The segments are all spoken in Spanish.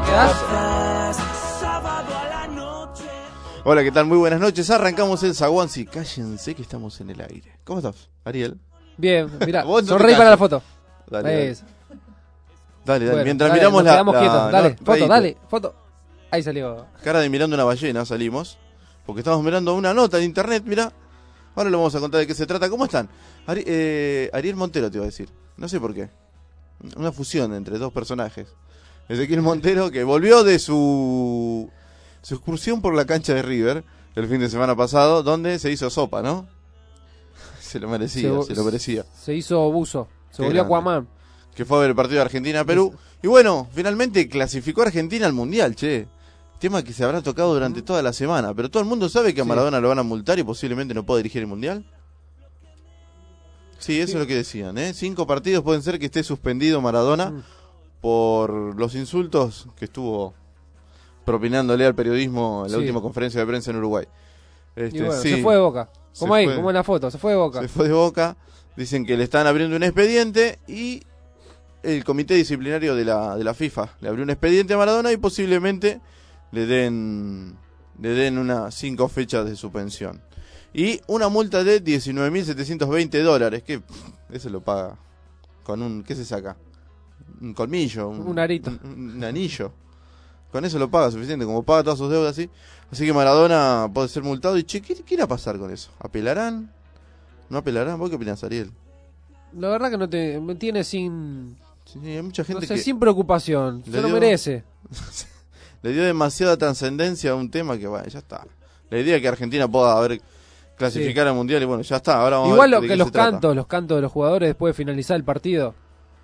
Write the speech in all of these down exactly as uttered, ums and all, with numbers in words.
¿Quedás? Hola, ¿qué tal? Muy buenas noches. Arrancamos el Zaguán. Sí, cállense que estamos en el aire. ¿Cómo estás, Ariel? Bien, mirá, Vos no sonreí te para la calles. foto. Dale, dale. Es. Dale, dale. Bueno, Mientras dale, miramos nos la, quedamos la- quietos. Dale, no, foto, reíte. dale, foto. Ahí salió. Cara de mirando una ballena salimos. Porque estamos mirando una nota en internet, mirá. Ahora le vamos a contar de qué se trata. ¿Cómo están? Ari- eh, Ariel Montero te iba a decir. No sé por qué. Una fusión entre dos personajes. Ezequiel Montero, que volvió de su, su excursión por la cancha de River el fin de semana pasado, donde se hizo sopa, ¿no? Se lo merecía, se, Se- lo merecía. Se hizo buzo. Se Qué volvió grande. Aquaman. Que fue a ver el partido de Argentina-Perú. Y bueno, finalmente clasificó a Argentina al Mundial, che. Tema que se habrá tocado durante toda la semana. Pero todo el mundo sabe que a Sí. Maradona lo van a multar y posiblemente no pueda dirigir el Mundial. Sí, eso Sí. es lo que decían, ¿eh? Cinco partidos pueden ser que esté suspendido Maradona Mm. por los insultos que estuvo propinándole al periodismo en la Sí. última conferencia de prensa en Uruguay. Este, Y bueno, sí, se fue de Boca. Como Se ahí, fue. como en la foto, se fue de Boca. se fue de Boca. Dicen que le están abriendo un expediente y el comité disciplinario de la, de la FIFA le abrió un expediente a Maradona y posiblemente le den, le den unas cinco fechas de suspensión. Y una multa de diecinueve mil setecientos veinte dólares, que pff, eso lo paga con un, ¿qué se saca? Un colmillo, un, Un arito. un, un anillo. Con eso lo paga suficiente, como paga todas sus deudas así. Así que Maradona puede ser multado y che, ¿qué, qué irá a pasar con eso? ¿Apelarán? ¿No apelarán? ¿Vos qué opinás, Ariel? La verdad que no te me tiene sin, Sí, hay mucha no gente sé, que sin preocupación. le Se lo dio- merece. le dio demasiada trascendencia a un tema que, bueno, ya está. La idea es que Argentina pueda haber clasificar al Mundial y bueno, ya está. Ahora vamos Igual a lo ver de que qué los se trata. cantos, los cantos de los jugadores después de finalizar el partido.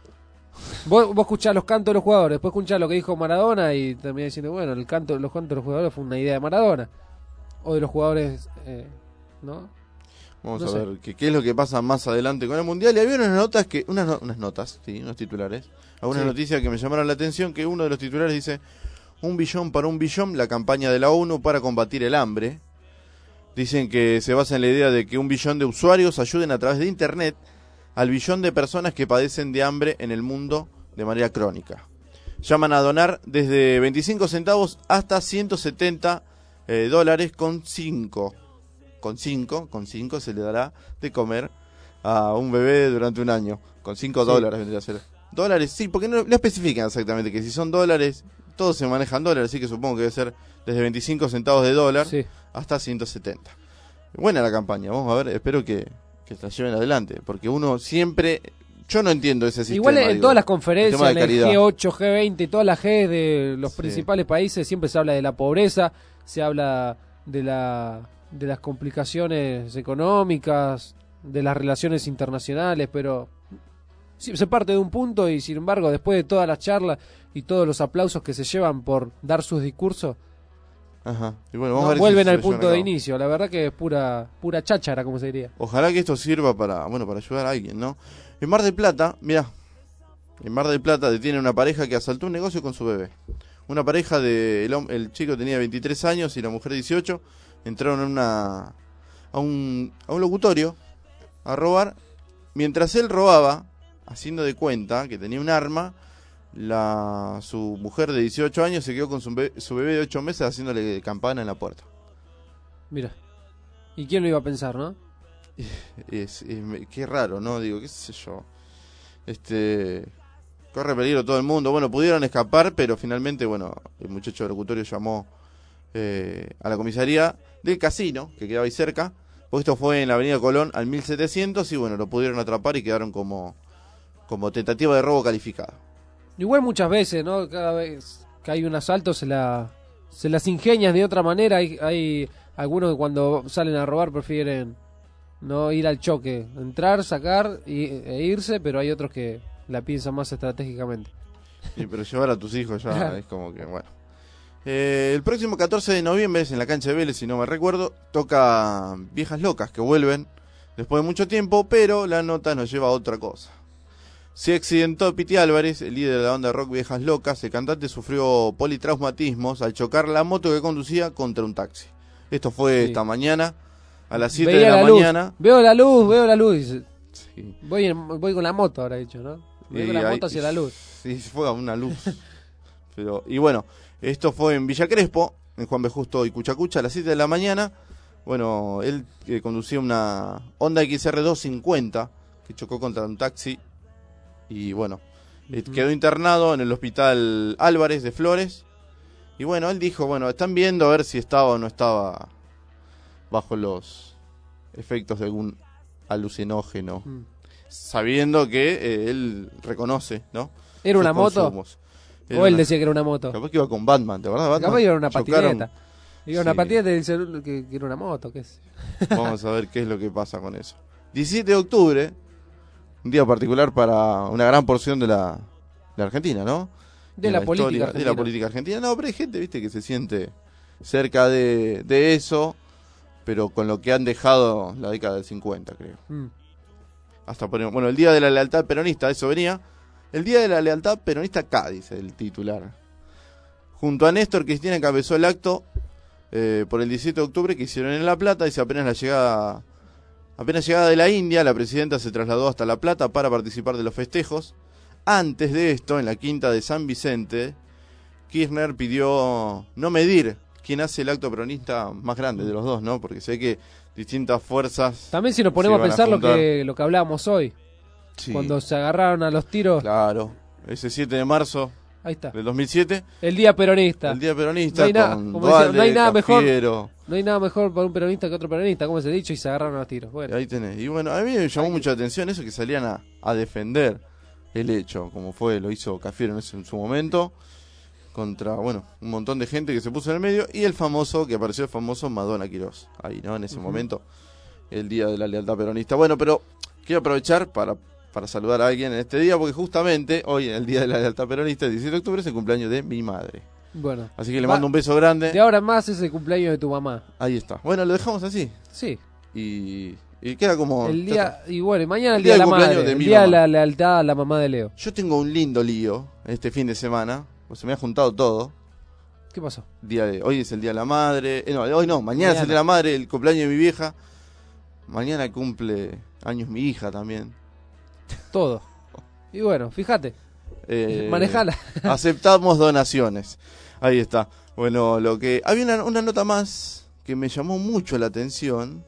Vos, vos escuchás los cantos de los jugadores, después escuchás lo que dijo Maradona y terminás diciendo, bueno, el canto, los cantos de los jugadores fue una idea de Maradona. O de los jugadores, eh, ¿no? Vamos No a sé. ver qué, qué es lo que pasa más adelante con el Mundial. Y había unas notas, que unas, no- unas notas, sí, unos titulares. Algunas Sí. noticias que me llamaron la atención, que uno de los titulares dice, un billón para un billón, la campaña de la ONU para combatir el hambre. Dicen que se basa en la idea de que un billón de usuarios ayuden a través de Internet al billón de personas que padecen de hambre en el mundo de manera crónica. Llaman a donar desde veinticinco centavos hasta ciento setenta eh, dólares con cinco. Con cinco, con cinco se le dará de comer a un bebé durante un año. Con cinco Sí. dólares vendría a ser. Dólares, sí, porque no, no especifican exactamente que si son dólares, todos se manejan dólares, así que supongo que debe ser desde veinticinco centavos de dólar Sí. hasta ciento setenta. Buena la campaña, vamos a ver, espero que, que la lleven adelante, porque uno siempre, yo no entiendo ese sistema. Igual en digo, todas las el conferencias, tema de en el caridad. G ocho, G veinte, todas las G de los Sí. principales países, siempre se habla de la pobreza, se habla de la de las complicaciones económicas, de las relaciones internacionales, pero sí, se parte de un punto y sin embargo después de todas las charlas y todos los aplausos que se llevan por dar sus discursos, Ajá. Y bueno, vamos no a ver si vuelven se al lo punto llevan a de cabo. inicio. La verdad que es pura pura cháchara, como se diría. Ojalá que esto sirva para, bueno, para ayudar a alguien, ¿no? En Mar del Plata, mirá, en Mar del Plata detienen una pareja que asaltó un negocio con su bebé. Una pareja de, el, hom- el chico tenía veintitrés años y la mujer dieciocho, entraron a una, a un, a un locutorio a robar. Mientras él robaba, haciendo de cuenta que tenía un arma, la, su mujer de dieciocho años se quedó con su bebé, su bebé de ocho meses haciéndole campana en la puerta. Mira. ¿Y quién lo iba a pensar, no? Es, es- me- qué raro, ¿no? Digo, qué sé yo. Este. Corre peligro todo el mundo. Bueno, pudieron escapar, pero finalmente, bueno, el muchacho del locutorio llamó eh, a la comisaría del casino, que quedaba ahí cerca. Porque esto fue en la avenida Colón al mil setecientos y bueno, lo pudieron atrapar y quedaron como, como tentativa de robo calificada. Igual muchas veces, ¿no? Cada vez que hay un asalto se la se las ingenian de otra manera. Hay, hay algunos que cuando salen a robar prefieren no ir al choque, entrar, sacar y, e irse, pero hay otros que la piensan más estratégicamente. Sí, pero llevar a tus hijos ya es como que, bueno. Eh, el próximo catorce de noviembre, es en la cancha de Vélez, si no me recuerdo, toca Viejas Locas, que vuelven después de mucho tiempo, pero la nota nos lleva a otra cosa. Se accidentó Piti Álvarez, el líder de la banda de rock Viejas Locas. El cantante sufrió politraumatismos al chocar la moto que conducía contra un taxi. Esto fue Sí. esta mañana, a las siete Veía de la, la luz, mañana. veo la luz, veo la luz. Dice, Sí. voy, en- voy con la moto, habrá dicho, ¿no? Voy Y con la ahí- moto hacia la luz. Sí, fue a una luz. Pero, y bueno, esto fue en Villa Crespo, en Juan B. Justo y Cuchacucha, a las siete de la mañana. Bueno, él eh, conducía una Honda X R doscientos cincuenta que chocó contra un taxi y bueno, eh, Ujú. quedó internado en el hospital Álvarez de Flores. Y bueno, él dijo, bueno, están viendo a ver si estaba o no estaba bajo los efectos de algún alucinógeno, Mm. sabiendo que eh, él reconoce, ¿no? ¿Era sus una moto? consumos. Era O él una- decía que era una moto. Capaz que iba con Batman, ¿te acuerdas de Batman? Capaz que iba en una Chocaron. patineta. Iba en una Sí. patineta y dice que, que era una moto, qué sé. Vamos a ver qué es lo que pasa con eso. diecisiete de octubre, un día particular para una gran porción de la, de la Argentina, ¿no? De En la política historia, de argentina. la política argentina. No, pero hay gente, viste, que se siente cerca de, de eso, pero con lo que han dejado la década del cincuenta, creo. Mm. Hasta poner, bueno, el Día de la Lealtad Peronista, eso venía. El Día de la Lealtad Peronista acá, dice el titular. Junto a Néstor Cristina encabezó el acto eh, por el diecisiete de octubre que hicieron en La Plata. Dice apenas la llegada, apenas llegada de la India, la presidenta se trasladó hasta La Plata para participar de los festejos. Antes de esto, en la quinta de San Vicente, Kirchner pidió no medir quién hace el acto peronista más grande de los dos, ¿no? Porque sé que distintas fuerzas... También si nos ponemos se a van a pensar lo juntar. que lo que hablábamos hoy, Sí, cuando se agarraron a los tiros, claro, ese siete de marzo ahí está, del dos mil siete, el día peronista. el Día Peronista, No hay nada, con como decía, Dualde, no hay nada mejor. Cafiero. No hay nada mejor para un peronista que otro peronista, como se ha dicho, y se agarraron a los tiros. Bueno, Ahí tenés. Y bueno, a mí me llamó mucho la atención eso, que salían a, a defender el hecho, como fue, lo hizo Cafiero en, ese- en su momento, contra, bueno, un montón de gente que se puso en el medio, y el famoso, que apareció el famoso Madonna Quirós, ahí, ¿no? En ese Ujú. momento, el Día de la Lealtad Peronista. Bueno, pero quiero aprovechar para, para saludar a alguien en este día, porque justamente hoy, en el Día de la Lealtad Peronista, el diecisiete de octubre, es el cumpleaños de mi madre. bueno. Así que le Va- mando un beso grande. De ahora en más es el cumpleaños de tu mamá. Ahí está. Bueno, lo dejamos así. Sí. Y, y queda como... El ya día, está. y bueno, y mañana el El día de día la del cumpleaños madre, de el mi día de mamá. la lealtad a la mamá de Leo. Yo tengo un lindo lío este fin de semana, pues se me ha juntado todo. ¿Qué pasó? Día de, hoy es el Día de la Madre, eh, no, hoy no, mañana, es Mañana. el Día de la Madre, el cumpleaños de mi vieja. Mañana cumple años mi hija también. Todo. Y bueno, fíjate, Eh, manejala. Aceptamos donaciones. Ahí está. Bueno, lo que... Había una, una nota más que me llamó mucho la atención.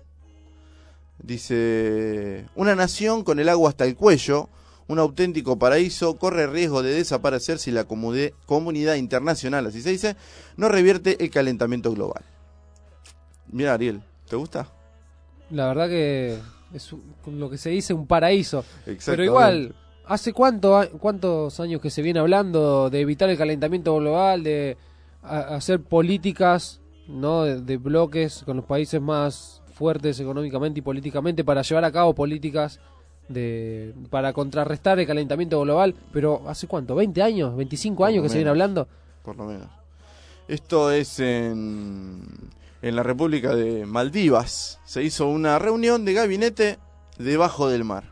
Dice, una nación con el agua hasta el cuello, un auténtico paraíso, corre riesgo de desaparecer si la comude- comunidad internacional, así se dice, no revierte el calentamiento global. Mira, Ariel, ¿te gusta? La verdad que es un- lo que se dice un paraíso. Pero Exactamente. igual, ¿hace cuánto, a- cuántos años que se viene hablando de evitar el calentamiento global, de a- hacer políticas, ¿no? de, de bloques con los países más fuertes económicamente y políticamente para llevar a cabo políticas de para contrarrestar el calentamiento global? Pero ¿hace cuánto? ¿veinte años? ¿veinticinco Por años lo que se viene menos. hablando? Por lo menos. Esto es en, en la República de Maldivas. Se hizo una reunión de gabinete debajo del mar.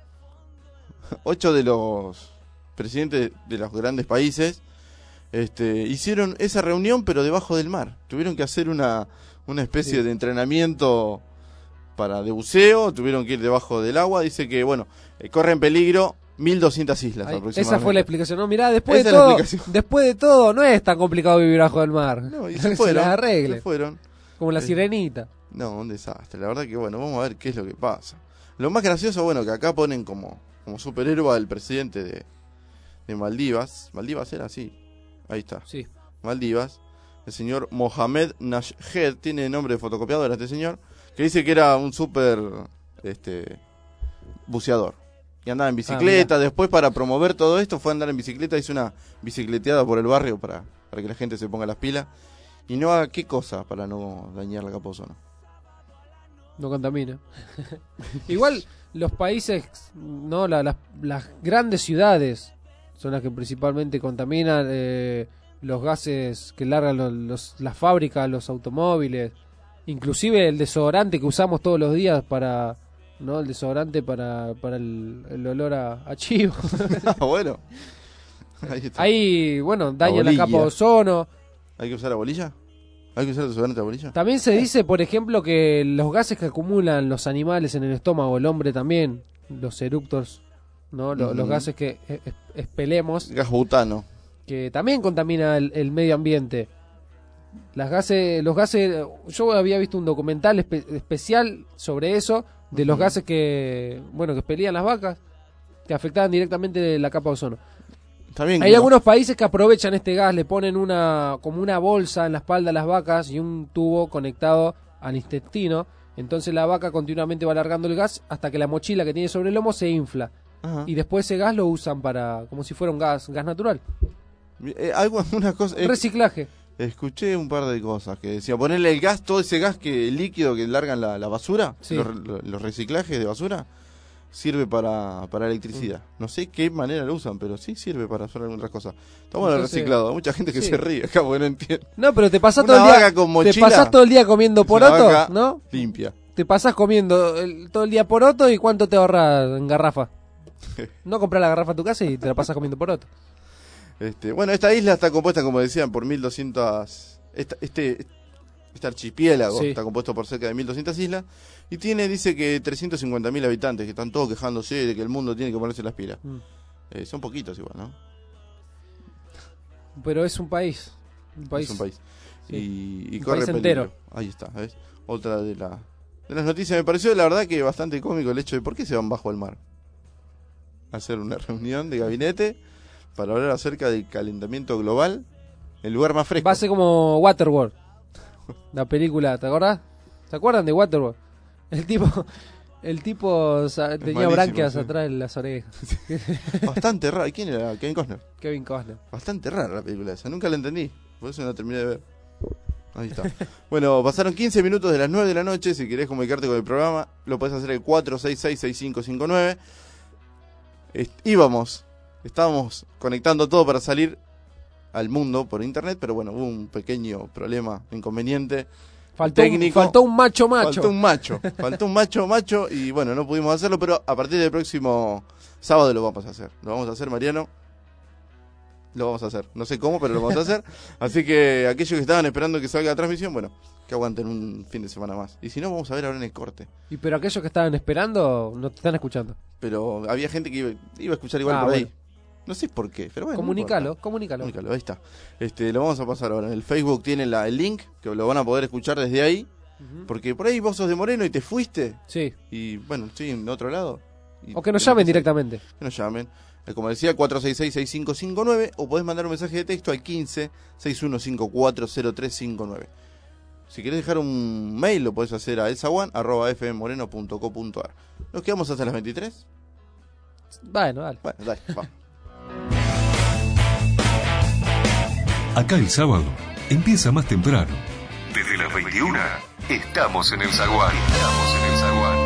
Ocho de los presidentes de los grandes países este, hicieron esa reunión, pero debajo del mar. Tuvieron que hacer una, una especie Sí. de entrenamiento para de buceo, tuvieron que ir debajo del agua. Dice que, bueno, eh, corre en peligro mil doscientas islas Ahí, aproximadamente. esa fue la explicación. No, mirá, después Esa de es la todo, explicación. después de todo, no es tan complicado vivir bajo el mar. No, y Que se fueron. las arregle, Se fueron. como la Eh, sirenita. No, un desastre. La verdad que, bueno, vamos a ver qué es lo que pasa. Lo más gracioso, bueno, que acá ponen como, como superhéroe al presidente de, de Maldivas. Maldivas era así. Ahí está. Sí. Maldivas. El señor Mohamed Nashed. Tiene nombre de fotocopiadora este señor. Que dice que era un super este, buceador. Y andaba en bicicleta. Después, para promover todo esto, fue a andar en bicicleta. Hizo una bicicleteada por el barrio para, para que la gente se ponga las pilas. Y no haga qué cosa para no dañar la capa de ozono. No contamina. Igual los países, no, la- las, las grandes ciudades son las que principalmente contaminan, eh, los gases que largan los, los- las fábricas, los automóviles, inclusive el desodorante que usamos todos los días para, no, el desodorante para, para el, el olor a, a chivo. Ah, bueno. Ahí está. Ahí, bueno, daña la bolilla. capa de ozono. ¿Hay que usar la bolilla? ¿Hay que usar el desodorante a bolilla? También se dice, por ejemplo, que los gases que acumulan los animales en el estómago, el hombre también, los eructos, ¿no? Lo- Ujú. Los gases que eh, eh, expelemos, Gas butano. que también contamina el, el medio ambiente. Las gases, los gases, yo había visto un documental espe- especial sobre eso, de los Ujú. gases que, bueno, que expelían las vacas, que afectaban directamente la capa de ozono. También Hay que- algunos países que aprovechan este gas, le ponen una como una bolsa en la espalda de las vacas y un tubo conectado al intestino. Entonces la vaca continuamente va alargando el gas hasta que la mochila que tiene sobre el lomo se infla. Ajá. Y después ese gas lo usan para, como si fuera un gas, gas natural. Eh, algo, una cosa, eh, Reciclaje. escuché un par de cosas que decía ponerle el gas, todo ese gas que líquido que largan la, la basura, Sí. los, los- los reciclajes de basura, sirve para, para electricidad. No sé qué manera lo usan, pero sí sirve para hacer algunas cosas. Está bueno el Entonces, reciclado. Hay mucha gente que sí. se ríe acá porque no entiende. No, pero te pasás Una todo el día, vaca con te mochila pasás todo el día comiendo es una poroto, vaca ¿no? limpia. Te pasás comiendo el- todo el día poroto y ¿cuánto te ahorras en garrafa? No compras la garrafa a tu casa y te la pasas comiendo poroto. Este, bueno, esta isla está compuesta, como decían, por mil doscientas... Esta, este, este archipiélago Sí. está compuesto por cerca de mil doscientas islas y tiene, dice que trescientos cincuenta mil habitantes que están todos quejándose de que el mundo tiene que ponerse las pilas. Mm. Eh, son poquitos igual, ¿no? Pero es un país. Un país. Es un país. Sí. Y, y Un corre país peligro. entero. Ahí está, ¿ves? Otra de, la, de las noticias. Me pareció, la verdad, que bastante cómico el hecho de por qué se van bajo el mar. A hacer una reunión de gabinete para hablar acerca del calentamiento global. El lugar más fresco. Va a ser como Waterworld. La película, ¿te acordás? ¿Se acuerdan de Waterworld? El tipo, el tipo sa- tenía malísimo, branquias sí. atrás en las orejas. Bastante raro. ¿Y quién era? Kevin Costner. Kevin Costner. Bastante rara la película esa. Nunca la entendí. Por eso no la terminé de ver. Ahí está. Bueno, pasaron quince minutos de las nueve de la noche. Si querés comunicarte con el programa, lo podés hacer el cuatro seis seis, seis cinco cinco nueve. Est- íbamos, estábamos conectando todo para salir al mundo por internet, pero bueno, hubo un pequeño problema, inconveniente. Faltó, un, técnico. faltó un macho macho. Faltó un macho, faltó un macho macho y bueno, no pudimos hacerlo, pero a partir del próximo sábado lo vamos a hacer. Lo vamos a hacer, Mariano. Lo vamos a hacer. No sé cómo, pero lo vamos a hacer. Así que aquellos que estaban esperando que salga la transmisión, bueno, que aguanten un fin de semana más. Y si no, vamos a ver ahora en el corte. Y pero aquellos que estaban esperando no te están escuchando. Pero había gente que iba, iba a escuchar igual Ah, por ahí. bueno. No sé por qué, pero bueno. no comunícalo, importa. comunícalo. Comunícalo, ahí está. Este, lo vamos a pasar ahora. En el Facebook tiene la, el link, que lo van a poder escuchar desde ahí. Ujú. Porque por ahí vos sos de Moreno y te fuiste. Sí. Y bueno, estoy en otro lado. y O que nos tenés llamen que ser- directamente. Que nos llamen. Eh, Como decía, cuatro seis seis, seis cinco cinco nueve o podés mandar un mensaje de texto al quince, sesenta y uno cincuenta y cuatro, cero tres cincuenta y nueve. Si querés dejar un mail, lo podés hacer a elsawan arroba f m moreno punto co punto a r. ¿Nos quedamos hasta las veintitrés? Bueno, dale. Bueno, dale, vamos. Acá el sábado empieza más temprano. Desde las veintiuna estamos en el Zaguán. Estamos en el Zaguán.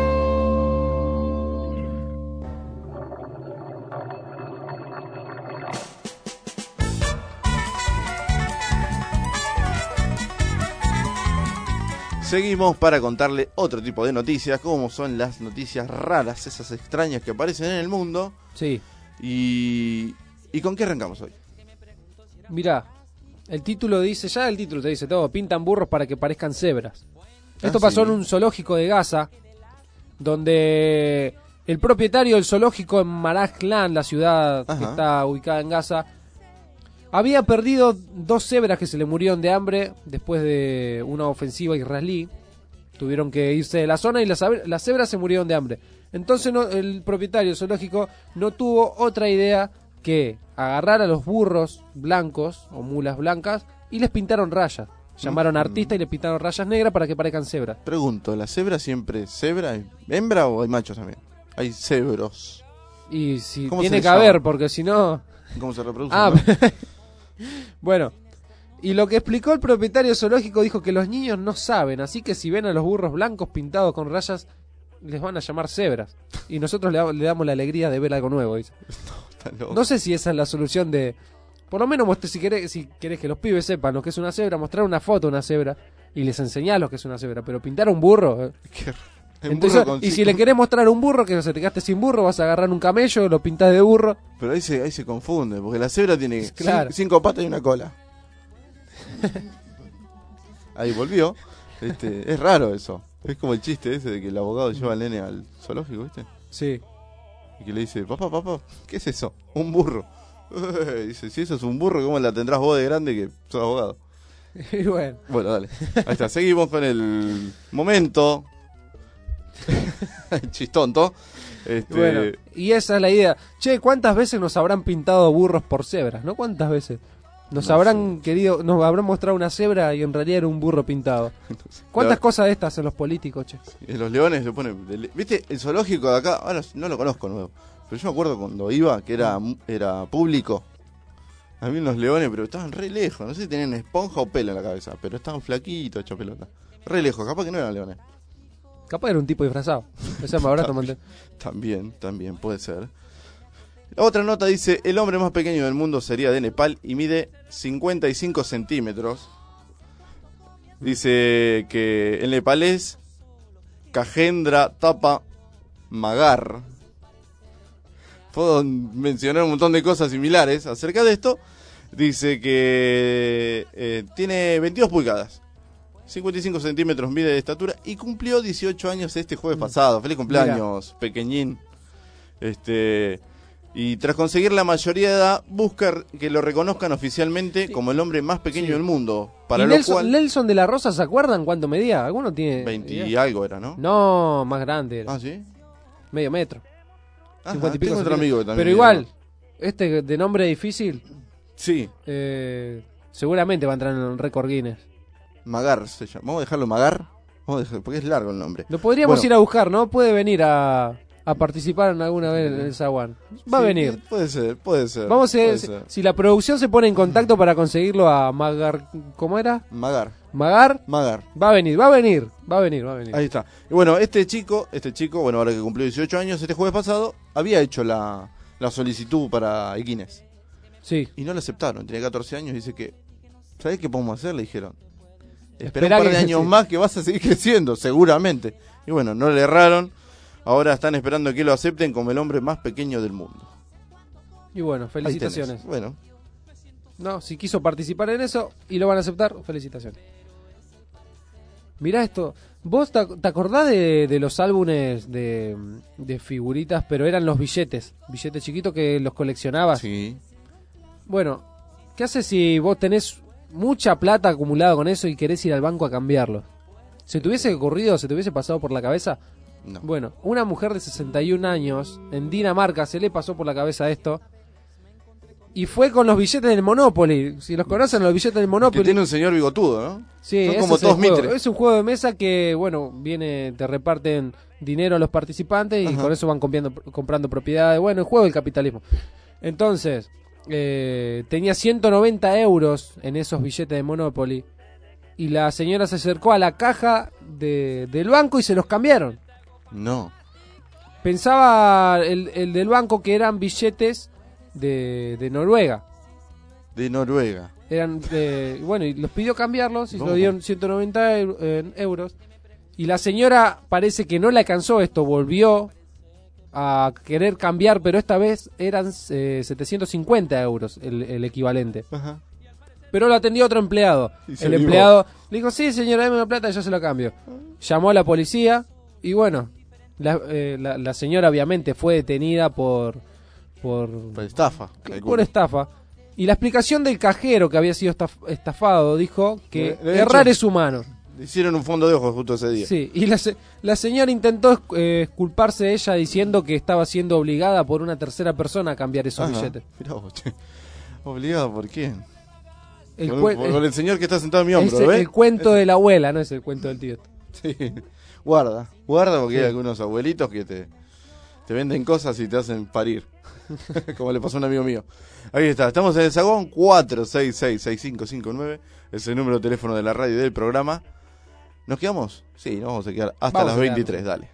Seguimos para contarle otro tipo de noticias, como son las noticias raras, esas extrañas que aparecen en el mundo. Sí. ¿Y, ¿y con qué arrancamos hoy? Mirá, el título dice, ya el título te dice todo, pintan burros para que parezcan cebras. Esto Ah, pasó sí. en un zoológico de Gaza, donde el propietario del zoológico en Marajlan, la ciudad Ajá. que está ubicada en Gaza, había perdido dos cebras que se le murieron de hambre después de una ofensiva israelí. Tuvieron que irse de la zona y las, abe- las cebras se murieron de hambre. Entonces no- el propietario del zoológico no tuvo otra idea que agarrar a los burros blancos o mulas blancas y les pintaron rayas. Llamaron a Mm. artistas y les pintaron rayas negras para que parezcan cebras. Pregunto, ¿la cebra siempre es cebra, hembra o hay machos también? Hay cebros. Y si ¿Cómo tiene se que les llama? haber, porque si no... ¿Cómo se reproducen? Ah, no? bueno. Y lo que explicó el propietario zoológico dijo que los niños no saben, así que si ven a los burros blancos pintados con rayas, les van a llamar cebras. Y nosotros le, da- le damos la alegría de ver algo nuevo, dice. Está loco. No sé si esa es la solución de... Por lo menos mostre- si querés, si querés que los pibes sepan lo que es una cebra, mostrar una foto de una cebra y les enseñás lo que es una cebra. Pero pintar un burro... eh. Qué r- un Entonces, burro con y si cinco- le querés mostrar un burro, que se te quedaste sin burro, vas a agarrar un camello, lo pintás de burro. Pero ahí se, ahí se confunde, porque la cebra tiene Claro. cin- cinco patas y una cola. Ahí volvió. Este, es raro eso. Es como el chiste ese de que el abogado lleva al nene al zoológico, ¿viste? Sí. Y que le dice, papá, papá, ¿qué es eso? Un burro. Dice, si eso es un burro, ¿cómo la tendrás vos de grande que sos abogado? Y bueno. Bueno, dale. Ahí está, seguimos con el momento chistonto. Este... Bueno, y esa es la idea. Che, ¿cuántas veces nos habrán pintado burros por cebras? ¿No? ¿Cuántas veces? Nos no habrán sé. querido, nos habrán mostrado una cebra y en realidad era un burro pintado. No sé. ¿Cuántas La... cosas de estas hacen los políticos, che? Y los leones le ponen... ¿Viste? El zoológico de acá, ahora no lo conozco nuevo, pero yo me acuerdo cuando iba, que era, era público. A mí los leones, pero estaban re lejos. No sé si tenían esponja o pelo en la cabeza, pero estaban flaquitos, hecho pelota. Re lejos, capaz que no eran leones. Capaz era un tipo disfrazado. Ese me habrá tomado. También, también puede ser. La otra nota dice, el hombre más pequeño del mundo sería de Nepal y mide cincuenta y cinco centímetros. Dice que el nepalés Kajendra Tapa Magar. Puedo mencionar un montón de cosas similares acerca de esto. Dice que eh, tiene veintidós pulgadas, cincuenta y cinco centímetros mide de estatura y cumplió dieciocho años este jueves pasado. Feliz cumpleaños, Mirá. Pequeñín. Este, y tras conseguir la mayoría de edad, busca que lo reconozcan oficialmente sí. como el hombre más pequeño sí. del mundo. Para ¿Y lo Nelson, cual... Nelson de la Rosa, ¿se acuerdan cuánto medía? ¿Alguno tiene? veinte y algo era, ¿no? No, más grande era. Ah, ¿sí? Medio metro. Ajá, cincuenta y pico tengo otro amigo que también Pero igual, ¿no? Este de nombre difícil, sí, eh, seguramente va a entrar en el récord Guinness. Magar se llama. Vamos a dejarlo Magar, Vamos a dejarlo, porque es largo el nombre. Lo podríamos bueno. ir a buscar, ¿no? Puede venir a, a participar en alguna vez en el Zaguán. Va sí, a venir. Puede ser, puede ser. Vamos a ver si, ser. si la producción se pone en contacto para conseguirlo a Magar. ¿Cómo era? Magar. Magar. Magar. Va a venir, va a venir, va a venir, va a venir. Ahí está. Y bueno, este chico, este chico, bueno, ahora que cumplió dieciocho años, este jueves pasado, había hecho la, la solicitud para el Guinness. Sí. Y no lo aceptaron, tenía catorce años y dice que, ¿sabés qué podemos hacer? Le dijeron. Espera Esperá un par de que, años sí. más que vas a seguir creciendo, seguramente. Y bueno, no le erraron. Ahora están esperando que lo acepten como el hombre más pequeño del mundo. Y bueno, felicitaciones. Bueno. No, si quiso participar en eso y lo van a aceptar, felicitaciones. Mirá esto, vos te, te acordás de, de los álbumes de, de figuritas, pero eran los billetes, billetes chiquitos que los coleccionabas. Sí. Bueno, ¿qué haces si vos tenés mucha plata acumulada con eso y querés ir al banco a cambiarlo? ¿Se te hubiese ocurrido, se te hubiese pasado por la cabeza? No. Bueno, una mujer de sesenta y un años en Dinamarca se le pasó por la cabeza esto y fue con los billetes del Monopoly. Si los conocen, los billetes del Monopoly. Que tiene un señor bigotudo, ¿no? Sí, son como todos mitres. Es un juego de mesa que, bueno, viene, te reparten dinero a los participantes y Ajá. con eso van comprando, comprando propiedades. Bueno, el juego del capitalismo. Entonces, eh, tenía ciento noventa euros en esos billetes de Monopoly y la señora se acercó a la caja de, del banco y se los cambiaron. No. Pensaba el, el del banco que eran billetes de, de Noruega. De Noruega. Eran de, bueno, y los pidió cambiarlos y no. se lo dieron ciento noventa euros. Y la señora parece que no le alcanzó esto, volvió a querer cambiar, pero esta vez eran eh, setecientos cincuenta euros el, el equivalente. Ajá. Pero lo atendió otro empleado. El vivo. empleado le dijo, sí señora, dame una plata y yo se lo cambio. Llamó a la policía y bueno, la, eh, la, la señora obviamente fue detenida por... Por, por estafa. Por estafa. Y la explicación del cajero que había sido estaf, estafado dijo que de, de errar hecho, es humano. Le hicieron un fondo de ojos justo ese día. Sí, y la, la señora intentó eh, exculparse de ella diciendo que estaba siendo obligada por una tercera persona a cambiar esos Ajá. billetes. Mirá vos, che. ¿Obligada por quién? El por, cue- por, por el señor que está sentado en mi hombro, el, ¿ves? el cuento de la abuela, no es el cuento del tío. Sí. Guarda, guarda porque sí. hay algunos abuelitos que te, te venden cosas y te hacen parir. Como le pasó a un amigo mío. Ahí está, estamos en el Zaguán. Cuatro seis seis, seis cinco cinco nueve es el número de teléfono de la radio y del programa. ¿Nos quedamos? Sí, nos vamos a quedar hasta vamos las veintitrés, dale.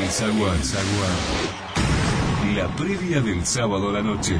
El Zaguán, Zaguán. La previa del sábado a la noche.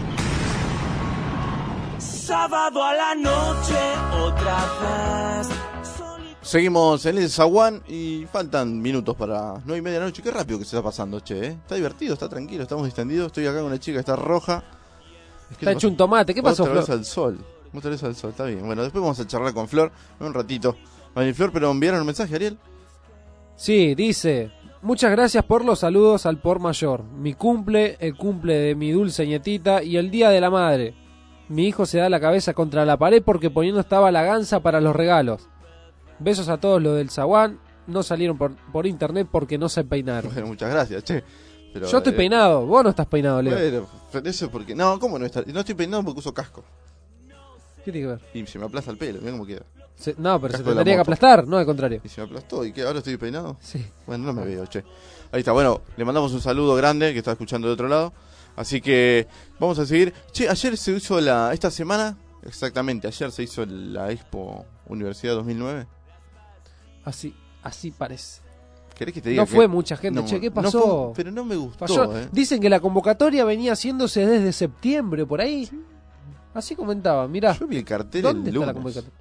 Sábado a la noche, otra vez. Seguimos en el Zaguán y faltan minutos para nueve y media de la noche. Qué rápido que se está pasando, che, ¿eh? Está divertido, está tranquilo, estamos distendidos. Estoy acá con una chica que está roja. Está hecho un tomate. ¿Qué pasó, Otra Flor? vez al sol. Otra vez al sol, está bien. Bueno, después vamos a charlar con Flor en un ratito. Va a venir Flor, pero enviaron un mensaje, Ariel. Sí, dice: muchas gracias por los saludos al por mayor. Mi cumple, el cumple de mi dulce nietita y el día de la madre. Mi hijo se da la cabeza contra la pared porque poniendo estaba la ganza para los regalos. Besos a todos los del Zaguán. No salieron por, por internet porque no se peinaron. Bueno, muchas gracias, che. Pero, Yo estoy eh, peinado, vos no estás peinado, Leo. Bueno, pero eso es porque... No, ¿cómo no está? No estoy peinado porque uso casco. ¿Qué tiene que ver? Y se me aplasta el pelo, mira cómo queda. Se- no, pero se Casco de la tendría que moto. aplastar, no al contrario. Y se me aplastó, ¿y qué? ¿Ahora estoy peinado? Sí. Bueno, no me veo, che. Ahí está, bueno, le mandamos un saludo grande que está escuchando de otro lado. Así que vamos a seguir. Che, ayer se hizo la... Esta semana, exactamente, ayer se hizo la Expo Universidad dos mil nueve. Así, así parece. ¿Querés que te diga No que- fue mucha gente, No, che, ¿qué no pasó? fue- pero no me gustó, Falló. eh. Dicen que la convocatoria venía haciéndose desde septiembre, por ahí. Así comentaba, mirá. Yo vi el cartel ¿Dónde el está la lunes. convocatoria?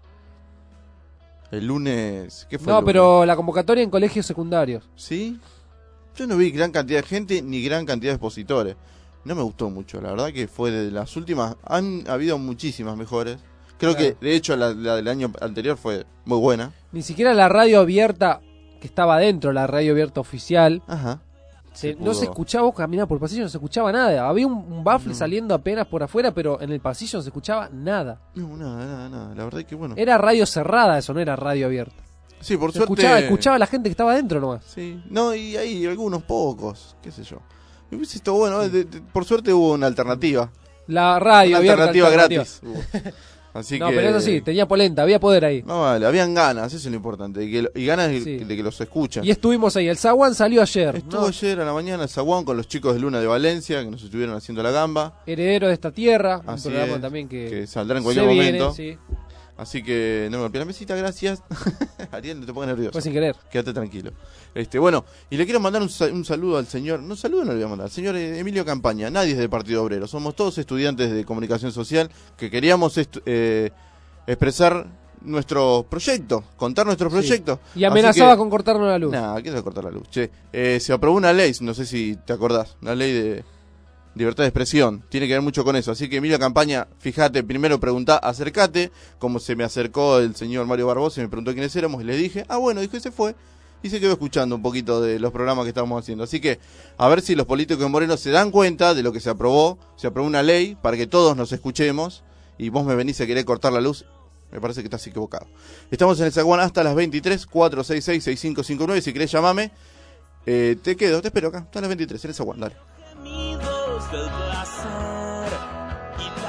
El lunes... ¿Qué fue No, el lunes? pero la convocatoria en colegios secundarios. ¿Sí? Yo no vi gran cantidad de gente ni gran cantidad de expositores. No me gustó mucho, la verdad que fue de las últimas... Han habido muchísimas mejores. Creo Claro. que, de hecho, la, la del año anterior fue muy buena. Ni siquiera la radio abierta, que estaba dentro, la radio abierta oficial, Ajá. se- Se no se pudo- escuchaba, vos caminabas por el pasillo, no se escuchaba nada. Había un, un baffle No. saliendo apenas por afuera, pero en el pasillo no se escuchaba nada. No, nada, nada, nada. La verdad que bueno. Era radio cerrada, eso no era radio abierta. Sí, por Se suerte... escuchaba, escuchaba a la gente que estaba dentro nomás. Sí. No, y hay algunos pocos, qué sé yo. Y hubiese estado bueno, de- de- por suerte hubo una alternativa. La radio Una abierta. alternativa alternativa. gratis. hubo. Así No, que... pero eso sí, tenía polenta, había poder ahí. No vale, habían ganas, eso es lo importante. Y, que lo- y ganas de, Sí. de que los escuchan. Y estuvimos ahí. El Zaguán salió ayer, Estuvo ¿no? ayer a la mañana el Zaguán con los chicos de Luna de Valencia, que nos estuvieron haciendo la gamba. Heredero de esta tierra, un Así programa es, también que, que saldrá en se cualquier viene, momento. sí, Así que no me golpeé la mesita, gracias. Ariel, no te pongas nervioso. fue sin querer. Quédate tranquilo. Este, bueno, y le quiero mandar un, sa- un saludo al señor, no saludo no le voy a mandar, al señor eh, Emilio Campaña. Nadie es del Partido Obrero, somos todos estudiantes de comunicación social que queríamos estu- eh, expresar nuestro proyecto, contar nuestro proyecto. Y amenazaba Así que- con cortarnos la luz. Nah, ¿quién se va a cortar la luz? Che, eh, se aprobó una ley, no sé si te acordás, una ley de libertad de expresión. Tiene que ver mucho con eso. Así que Emilio Campaña, fíjate, primero preguntá, acércate, como se me acercó el señor Mario Barbosa y me preguntó quiénes éramos, y le dije, ah, bueno, dijo y se fue. Y se quedó escuchando un poquito de los programas que estábamos haciendo. Así que, a ver si los políticos de Moreno se dan cuenta de lo que se aprobó. Se aprobó una ley para que todos nos escuchemos. Y vos me venís a querer cortar la luz. Me parece que estás equivocado. Estamos en el Zaguán hasta las veintitrés, cuatro seis seis, seis cinco cinco nueve. Si querés, llamame. Eh, te quedo, te espero acá. Hasta las veintitrés, en el Zaguán, dale. Amigos del placer y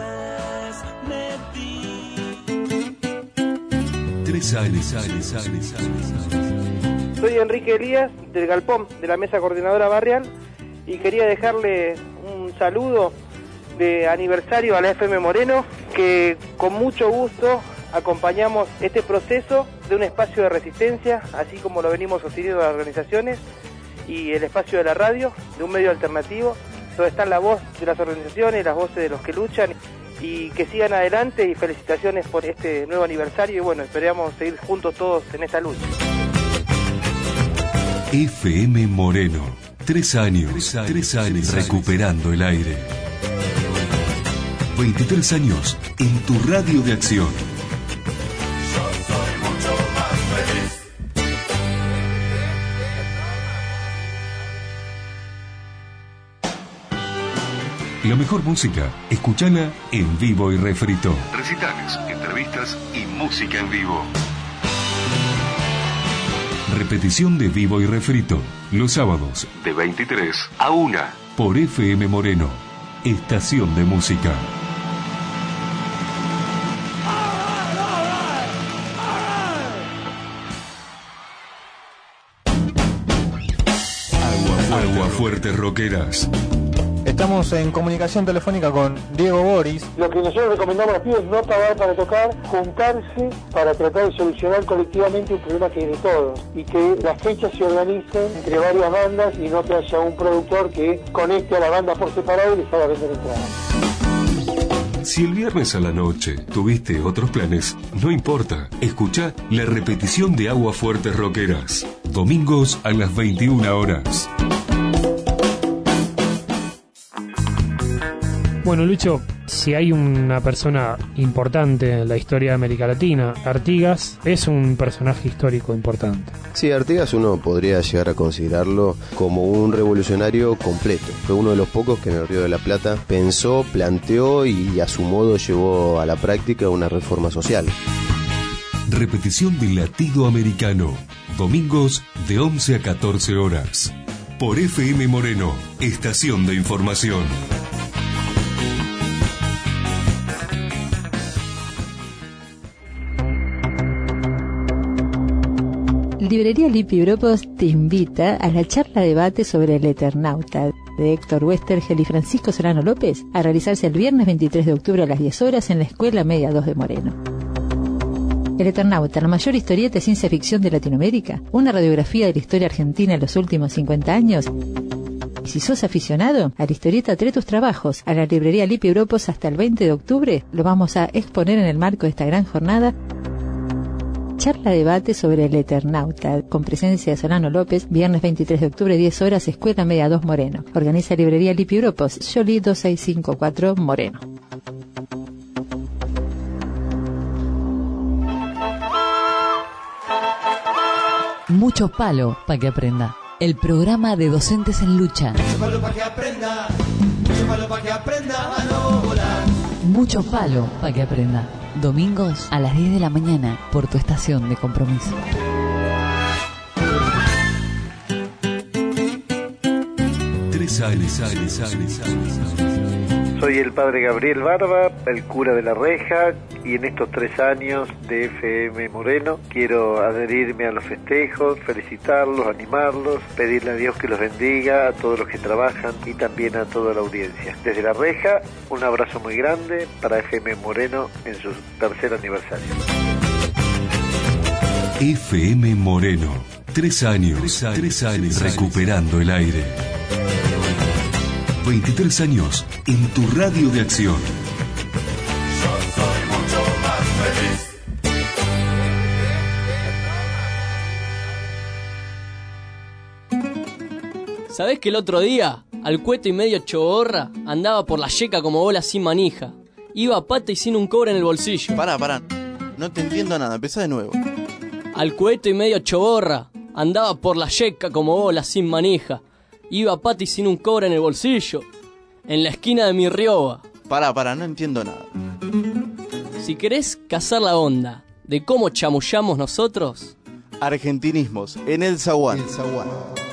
tal vez me di. Tres años, años, años, años. Soy Enrique Elías, del Galpón, de la Mesa Coordinadora Barrial, y quería dejarle un saludo de aniversario a la F M Moreno, que con mucho gusto acompañamos este proceso de un espacio de resistencia, así como lo venimos sosteniendo las organizaciones, y el espacio de la radio, de un medio alternativo, donde están la voz de las organizaciones, las voces de los que luchan, y que sigan adelante, y felicitaciones por este nuevo aniversario, y bueno, esperamos seguir juntos todos en esta lucha. F M Moreno. Tres años, tres años recuperando el aire. veintitrés años en tu radio de acción. La mejor música, escúchala en vivo y refrito. Recitales, entrevistas y música en vivo. Repetición de vivo y refrito, los sábados de veintitrés a una por F M Moreno, estación de música. Agua Fuerte Rockeras. Estamos en comunicación telefónica con Diego Boris. Lo que nosotros recomendamos a los pibes es no pagar para tocar, juntarse para tratar de solucionar colectivamente un problema que es de todos y que las fechas se organicen entre varias bandas y no que haya un productor que conecte a la banda por separado y les haga vender entradas. Si el viernes a la noche tuviste otros planes, no importa. Escucha la repetición de Aguas Fuertes Rockeras. Domingos a las veintiuna horas. Bueno, Lucho, si hay una persona importante en la historia de América Latina, Artigas es un personaje histórico importante. Sí, Artigas uno podría llegar a considerarlo como un revolucionario completo. Fue uno de los pocos que en el Río de la Plata pensó, planteó y a su modo llevó a la práctica una reforma social. Repetición del Latido Americano. Domingos de once a catorce horas. Por F M Moreno, estación de información. Librería Lipi Grupos te invita a la charla debate sobre el Eternauta de Héctor Westergel y Francisco Solano López, a realizarse el viernes veintitrés de octubre a las diez horas en la Escuela Media dos de Moreno. El Eternauta, la mayor historieta de ciencia ficción de Latinoamérica, una radiografía de la historia argentina en los últimos cincuenta años. Y si sos aficionado a la historieta, trae tus trabajos a la Librería Lipi Grupos hasta el veinte de octubre. Lo vamos a exponer en el marco de esta gran jornada. Charla debate sobre el Eternauta, con presencia de Solano López, viernes veintitrés de octubre, diez horas, Escuela Media dos Moreno. Organiza Librería Lipi Grupos, Jolie dos seis cinco cuatro, Moreno. Mucho palo para que aprenda. El programa de docentes en lucha. Mucho palo para que aprenda. Mucho palo para que aprenda a no volar. Mucho palo para que aprenda. Domingos a las diez de la mañana por tu estación de compromiso. Tres años, años, años, años. Soy el padre Gabriel Barba, el cura de La Reja, y en estos tres años de F M Moreno quiero adherirme a los festejos, felicitarlos, animarlos, pedirle a Dios que los bendiga, a todos los que trabajan y también a toda la audiencia. Desde La Reja, un abrazo muy grande para F M Moreno en su tercer aniversario. F M Moreno, tres años, tres años, tres años recuperando el aire. veintitrés años en tu radio de acción. Yo soy mucho más feliz. ¿Sabés que el otro día, al cueto y medio choborra, andaba por la yeca como bola sin manija? Iba a pata y sin un cobre en el bolsillo. Pará, pará. No te entiendo nada. Empezá de nuevo. Al cueto y medio choborra, andaba por la yeca como bola sin manija. Iba a pata y sin un cobre en el bolsillo, en la esquina de mi Rioba. Pará, pará, no entiendo nada. Si querés cazar la onda de cómo chamullamos nosotros... Argentinismos en el Zaguán. El Zaguán.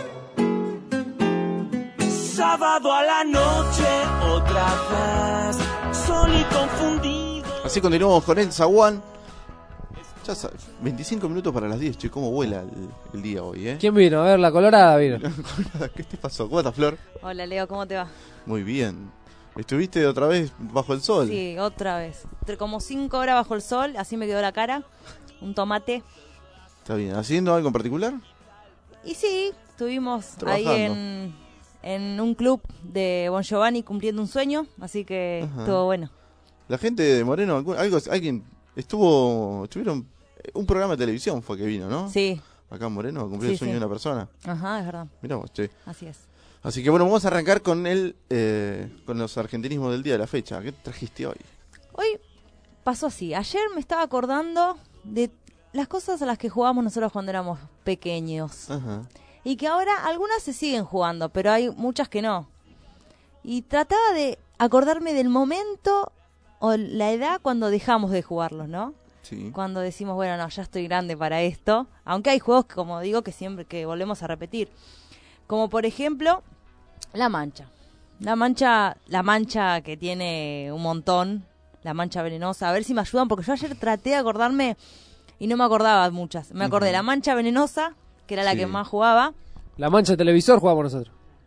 Sábado a la noche, otra vez, sol y confundido. Así continuamos con el Zaguán. Ya sabes, veinticinco minutos para las diez, che, cómo vuela el, el día hoy, ¿eh? ¿Quién vino? A ver, la Colorada vino. ¿Qué te pasó? ¿Cómo estás, Flor? Hola, Leo, ¿cómo te va? Muy bien. ¿Estuviste otra vez bajo el sol? Sí, otra vez. Como cinco horas bajo el sol, así me quedó la cara. Un tomate. Está bien. ¿Haciendo algo en particular? Y sí, estuvimos Trabajando. ahí en, en un club de Bon Giovanni cumpliendo un sueño, así que Ajá. estuvo bueno. La gente de Moreno, algo, alguien estuvo, estuvieron, un programa de televisión fue que vino, ¿no? Sí. Acá en Moreno, a cumplir Sí, el sueño sí. de una persona. Ajá, es verdad. Mirá vos, che. Así es. Así que bueno, vamos a arrancar con el, eh, con los argentinismos del día de la fecha. ¿Qué trajiste hoy? Hoy pasó así. Ayer me estaba acordando de las cosas a las que jugábamos nosotros cuando éramos pequeños. Ajá. Y que ahora algunas se siguen jugando, pero hay muchas que no. Y trataba de acordarme del momento o la edad cuando dejamos de jugarlos, ¿no? Sí. Cuando decimos, bueno, no, ya estoy grande para esto. Aunque hay juegos, como digo, que siempre que volvemos a repetir. Como por ejemplo, La Mancha. La Mancha, la mancha que tiene un montón, La Mancha Venenosa. A ver si me ayudan, porque yo ayer traté de acordarme y no me acordaba muchas. Me acordé de La Mancha Venenosa, que era la Sí. que más jugaba. La Mancha de televisor jugamos nosotros.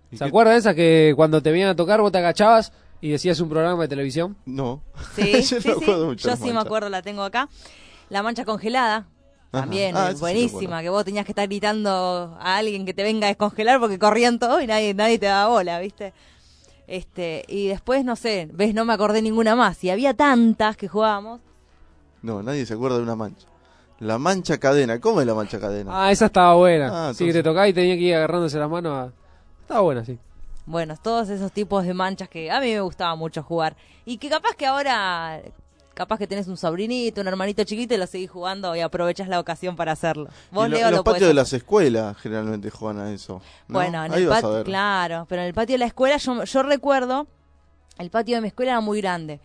¿Se acuerdan de esa que cuando te venían a tocar vos te agachabas y decías un programa de televisión? No. Sí, Yo sí, no sí. acuerdo mucho Yo de sí me mancha. acuerdo, la tengo acá. La mancha congelada. Ajá. También, Ah, eh, esa sí me buenísima, acuerdo. que vos tenías que estar gritando a alguien que te venga a descongelar porque corrían todos y nadie, nadie te daba bola, ¿viste? Este, y después, no sé, ves, no me acordé ninguna más. Y había tantas que jugábamos. No, nadie se acuerda de una mancha. La mancha cadena. ¿Cómo es la mancha cadena? Ah, esa estaba buena. Ah, sí, que te tocaba y tenía que ir agarrándose las manos. A... Estaba buena, sí. Bueno, todos esos tipos de manchas que a mí me gustaba mucho jugar. Y que capaz que ahora, capaz que tenés un sobrinito, un hermanito chiquito y lo seguís jugando y aprovechás la ocasión para hacerlo. Vos, Y lo- Leo, en lo los podés patios de hacer. las escuelas generalmente juegan a eso. ¿no? Bueno, en Ahí el vas a patio, ver. claro, pero en el patio de la escuela yo, yo recuerdo, el patio de mi escuela era muy grande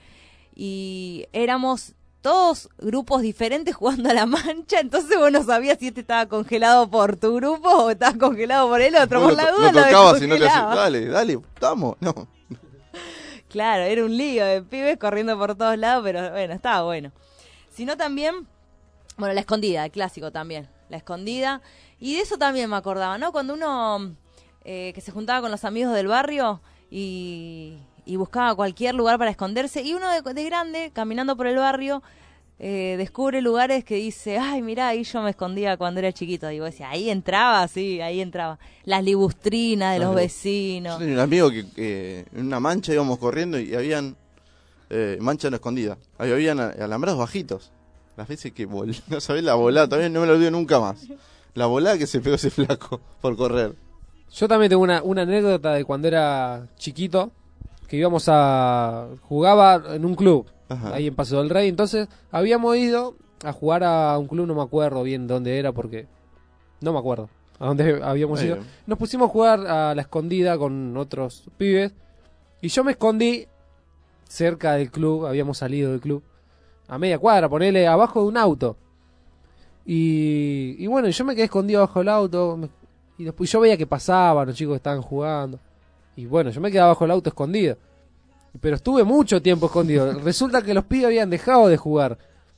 y éramos todos grupos diferentes jugando a la mancha, entonces vos no sabías si este estaba congelado por tu grupo o estaba congelado por el otro, Vos por lo la to- duda lo lo tocabas y no te hacías, descongelabas. dale, dale, vamos. No. Claro, era un lío de pibes corriendo por todos lados, pero bueno, estaba bueno. Sino también, bueno, la escondida, el clásico también, la escondida. Y de eso también me acordaba, ¿no? Cuando uno eh, que se juntaba con los amigos del barrio y, y buscaba cualquier lugar para esconderse. Y uno de, de grande, caminando por el barrio, eh, descubre lugares que dice, ay, mirá, ahí yo me escondía cuando era chiquito. Y vos decías, ahí entraba, sí, ahí entraba. Las libustrinas de los Las libu- vecinos. Yo tenía un amigo que, que en una mancha íbamos corriendo y habían eh, mancha no escondida. Ahí habían a- alambrados bajitos. Las veces que vol no sabés la volada, también no me lo olvido nunca más. La volada que se pegó ese flaco por correr. Yo también tengo una, una anécdota de cuando era chiquito, que íbamos a... jugaba en un club, Ajá. ahí en Paso del Rey, entonces habíamos ido a jugar a un club, no me acuerdo bien dónde era, porque no me acuerdo a dónde habíamos Muy ido. bien. Nos pusimos a jugar a la escondida con otros pibes, y yo me escondí cerca del club, habíamos salido del club, a media cuadra, ponele abajo de un auto. Y, y bueno, yo me quedé escondido abajo del auto. me- y después yo veía que pasaban los chicos que estaban jugando. Y bueno, yo me quedé abajo del auto escondido. Pero estuve mucho tiempo escondido. Resulta que los pibes habían dejado de jugar.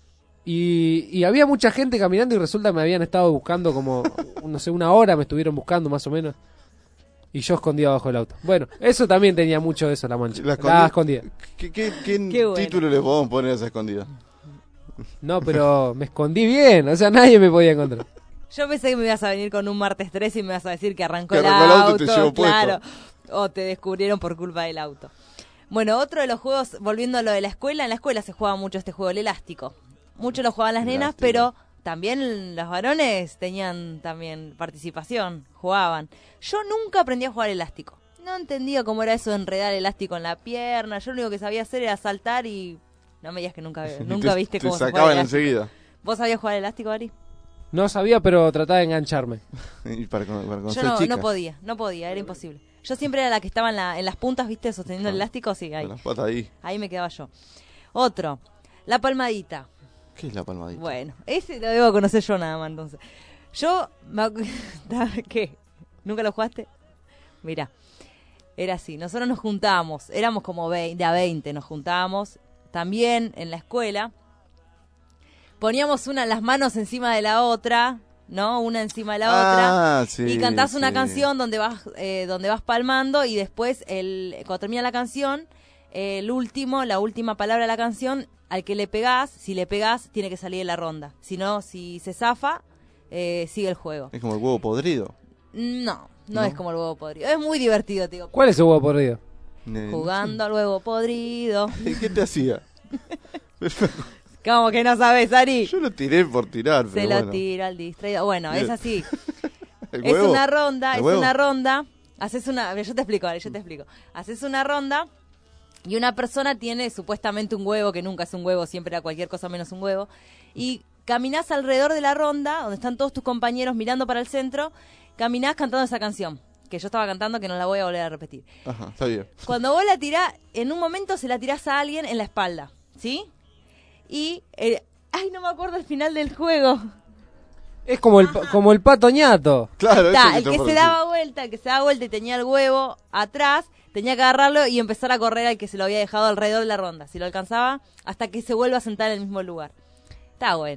Y, y había mucha gente caminando y resulta que me habían estado buscando como, no sé, una hora me estuvieron buscando más o menos. Y yo escondido abajo del auto. Bueno, eso también tenía mucho de eso, la mancha. La La escondida. escondida. ¿Qué, qué, qué Qué bueno. título le podemos poner a esa escondida? No, pero me escondí bien. O sea, nadie me podía encontrar. Yo pensé que me ibas a venir con un martes tres y me ibas a decir que arrancó, Que el, arrancó el auto, auto y te llevó puesto. claro. O te descubrieron por culpa del auto. Bueno, otro de los juegos, volviendo a lo de la escuela, en la escuela se jugaba mucho este juego, el elástico. Mucho lo jugaban las nenas, Elástico. pero también los varones tenían también participación, jugaban. Yo nunca aprendí a jugar elástico. No entendía cómo era eso de enredar elástico en la pierna. Yo lo único que sabía hacer era saltar y... No me digas que nunca, nunca Te- viste te cómo se juega sacaban elástico. enseguida. ¿Vos sabías jugar elástico, Ari? No sabía, pero trataba de engancharme. Y para, con- para Yo conocer no, chicas. no podía, no podía, era imposible. Yo siempre era la que estaba en, la, en las puntas, ¿viste? Sosteniendo el elástico, sí, ahí. Con las patas ahí. Ahí me quedaba yo. Otro, la palmadita. ¿Qué es la palmadita? Bueno, ese lo debo conocer yo nada más, entonces. Yo, me acu- ¿qué? ¿Nunca lo jugaste? Mirá, era así, nosotros nos juntábamos, éramos como veinte, de a veinte nos juntábamos, también en la escuela. Poníamos una las manos encima de la otra, ¿no? Una encima de la Ah, otra. sí, y cantás una sí. canción donde vas eh, donde vas palmando y después, el cuando termina la canción, el último, la última palabra de la canción, al que le pegás, si le pegás, tiene que salir de la ronda. Si no, si se zafa, eh, sigue el juego. Es como el huevo podrido. No, no, ¿No? es como el huevo podrido. Es muy divertido, te digo. ¿Cuál es el huevo podrido? Ne- Jugando al huevo podrido. ¿Y qué te hacía? ¿Cómo que no sabes, Ari? Yo lo tiré por tirar, Se pero lo bueno. tira al distraído. Bueno, Bien. es así. ¿El Es huevo? una ronda, ¿El es huevo? una ronda. Haces una, yo te explico, Ari, yo te explico. Haces una ronda y una persona tiene supuestamente un huevo, que nunca es un huevo, siempre era cualquier cosa menos un huevo, y caminás alrededor de la ronda, donde están todos tus compañeros mirando para el centro, caminás cantando esa canción, que yo estaba cantando, que no la voy a volver a repetir. Ajá, está bien. Cuando vos la tirás, en un momento se la tirás a alguien en la espalda, ¿sí? Y, eh, ay, no me acuerdo el final del juego. Es como el, pa- como el pato ñato. Claro, eso Está, que el te que se pareció. daba vuelta, el que se daba vuelta y tenía el huevo atrás, tenía que agarrarlo y empezar a correr al que se lo había dejado alrededor de la ronda. Si lo alcanzaba, hasta que se vuelva a sentar en el mismo lugar. Está bueno.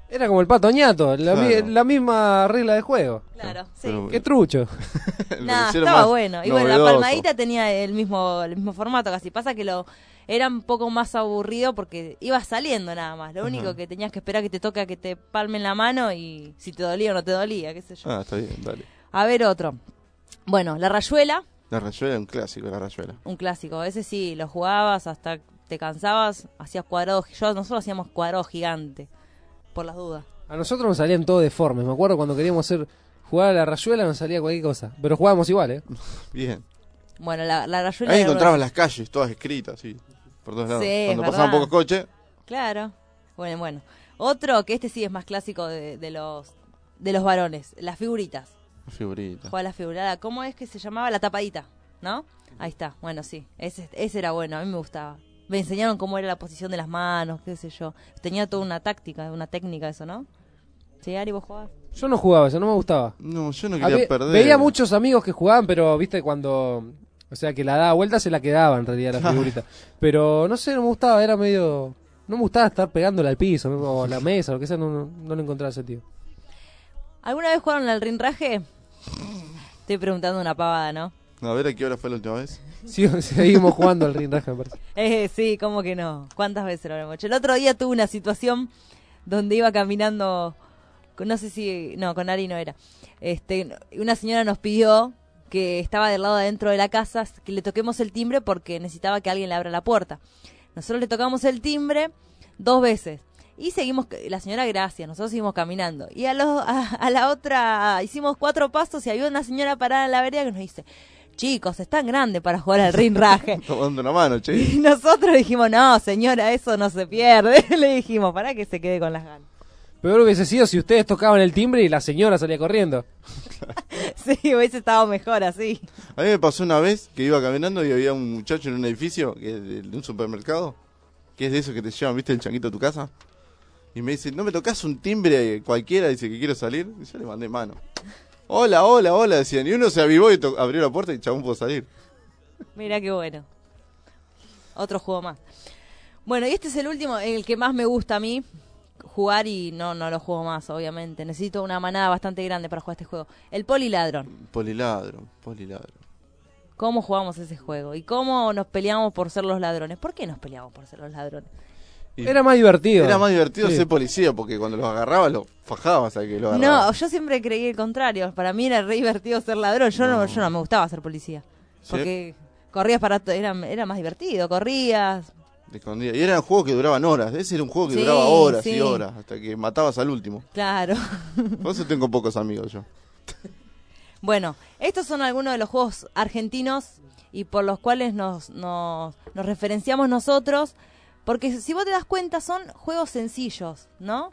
Era como el Pato Ñato, la, mi- Claro. la misma regla de juego. Claro, sí. Pero- Qué trucho. Nada, hicieron estaba más bueno. Y bueno, la novedoso. palmadita tenía el mismo, el mismo formato casi. Pasa que lo era un poco más aburrido porque ibas saliendo nada más. Lo único Ajá. que tenías que esperar que te toque a que te palmen la mano y si te dolía o no te dolía, qué sé yo. Ah, está bien, dale. A ver otro. Bueno, la rayuela, La rayuela, un clásico, la rayuela. un clásico. Ese sí, lo jugabas hasta te cansabas, hacías cuadrados. Yo, nosotros hacíamos cuadrados gigantes, por las dudas. A nosotros nos salían todos deformes. Me acuerdo cuando queríamos hacer jugar a la rayuela nos salía cualquier cosa. Pero jugábamos igual, ¿eh? Bien. Bueno, la, la rayuela... Ahí era encontrabas una- las calles, todas escritas, así, por todos lados. Sí, es Cuando verdad. pasaban pocos coches, Claro. Bueno, bueno. Otro que este sí es más clásico de, de los de los varones, las figuritas. figuritas. Juega la figurada. ¿Cómo es que se llamaba? La tapadita, ¿no? Ahí está. Bueno, sí. Ese, ese era bueno. A mí me gustaba. Me enseñaron cómo era la posición de las manos, qué sé yo. Tenía toda una táctica, una técnica eso, ¿no? Sí, Ari, vos jugabas. Yo no jugaba eso, no me gustaba. No, yo no quería Había- perder. Veía muchos amigos que jugaban, pero viste cuando... O sea, que la daba vuelta se la quedaba en realidad la figurita. Pero no sé, no me gustaba, era medio... No me gustaba estar pegándola al piso, ¿no? O a la mesa, o lo que sea, no, no, no le encontraba sentido. ¿Alguna vez jugaron al rinraje? Estoy preguntando una pavada, ¿no? A ver, ¿a qué hora fue la última vez? Sí, seguimos jugando al rinraje, me parece. Eh, sí, ¿cómo que no? ¿Cuántas veces lo habremos hecho? El otro día tuve una situación donde iba caminando, con- no sé si, no, con Ari no era. Este, una señora nos pidió que estaba del lado de adentro de la casa, que le toquemos el timbre porque necesitaba que alguien le abra la puerta. Nosotros le tocamos el timbre dos veces. Y seguimos, la señora gracias, nosotros seguimos caminando. Y a, los, a, a la otra hicimos cuatro pasos y había una señora parada en la vereda que nos dice, chicos, es tan grande para jugar al rinraje. Tomando una mano, che. Y nosotros dijimos, no, señora, eso no se pierde. Le dijimos, para que se quede con las ganas. Peor hubiese sido si ustedes tocaban el timbre y la señora salía corriendo. Sí, hubiese estado mejor así. A mí me pasó una vez que iba caminando y había un muchacho en un edificio, que es de, de un supermercado, que es de esos que te llevan, ¿viste? El changuito a tu casa. Y me dice, ¿no me tocas un timbre cualquiera? Dice que quiero salir. Y yo le mandé mano. Hola, hola, hola, decían. Y uno se avivó y to- abrió la puerta y el chabón pudo salir. Mira qué bueno. Otro juego más. Bueno, y este es el último, el que más me gusta a mí jugar y no, no lo juego más, obviamente. Necesito una manada bastante grande para jugar este juego. El poliladrón. Poliladro, poliladro. ¿Cómo jugamos ese juego? ¿Y cómo nos peleamos por ser los ladrones? ¿Por qué nos peleamos por ser los ladrones? Y Era más divertido. Era más divertido Sí. ser policía porque cuando los agarrabas, los fajabas al que lo No, agarraba. yo siempre creí el contrario. Para mí era re divertido ser ladrón. Yo no, yo no me gustaba ser policía. ¿Sí? Porque corrías para... to- Era, era más divertido. Corrías... Te escondía. Y eran juegos que duraban horas. Ese era un juego que Sí, duraba horas sí. y horas hasta que matabas al último. Claro. Por eso tengo pocos amigos yo. Bueno, estos son algunos de los juegos argentinos y por los cuales nos, nos, nos referenciamos nosotros. Porque si vos te das cuenta, son juegos sencillos, ¿no?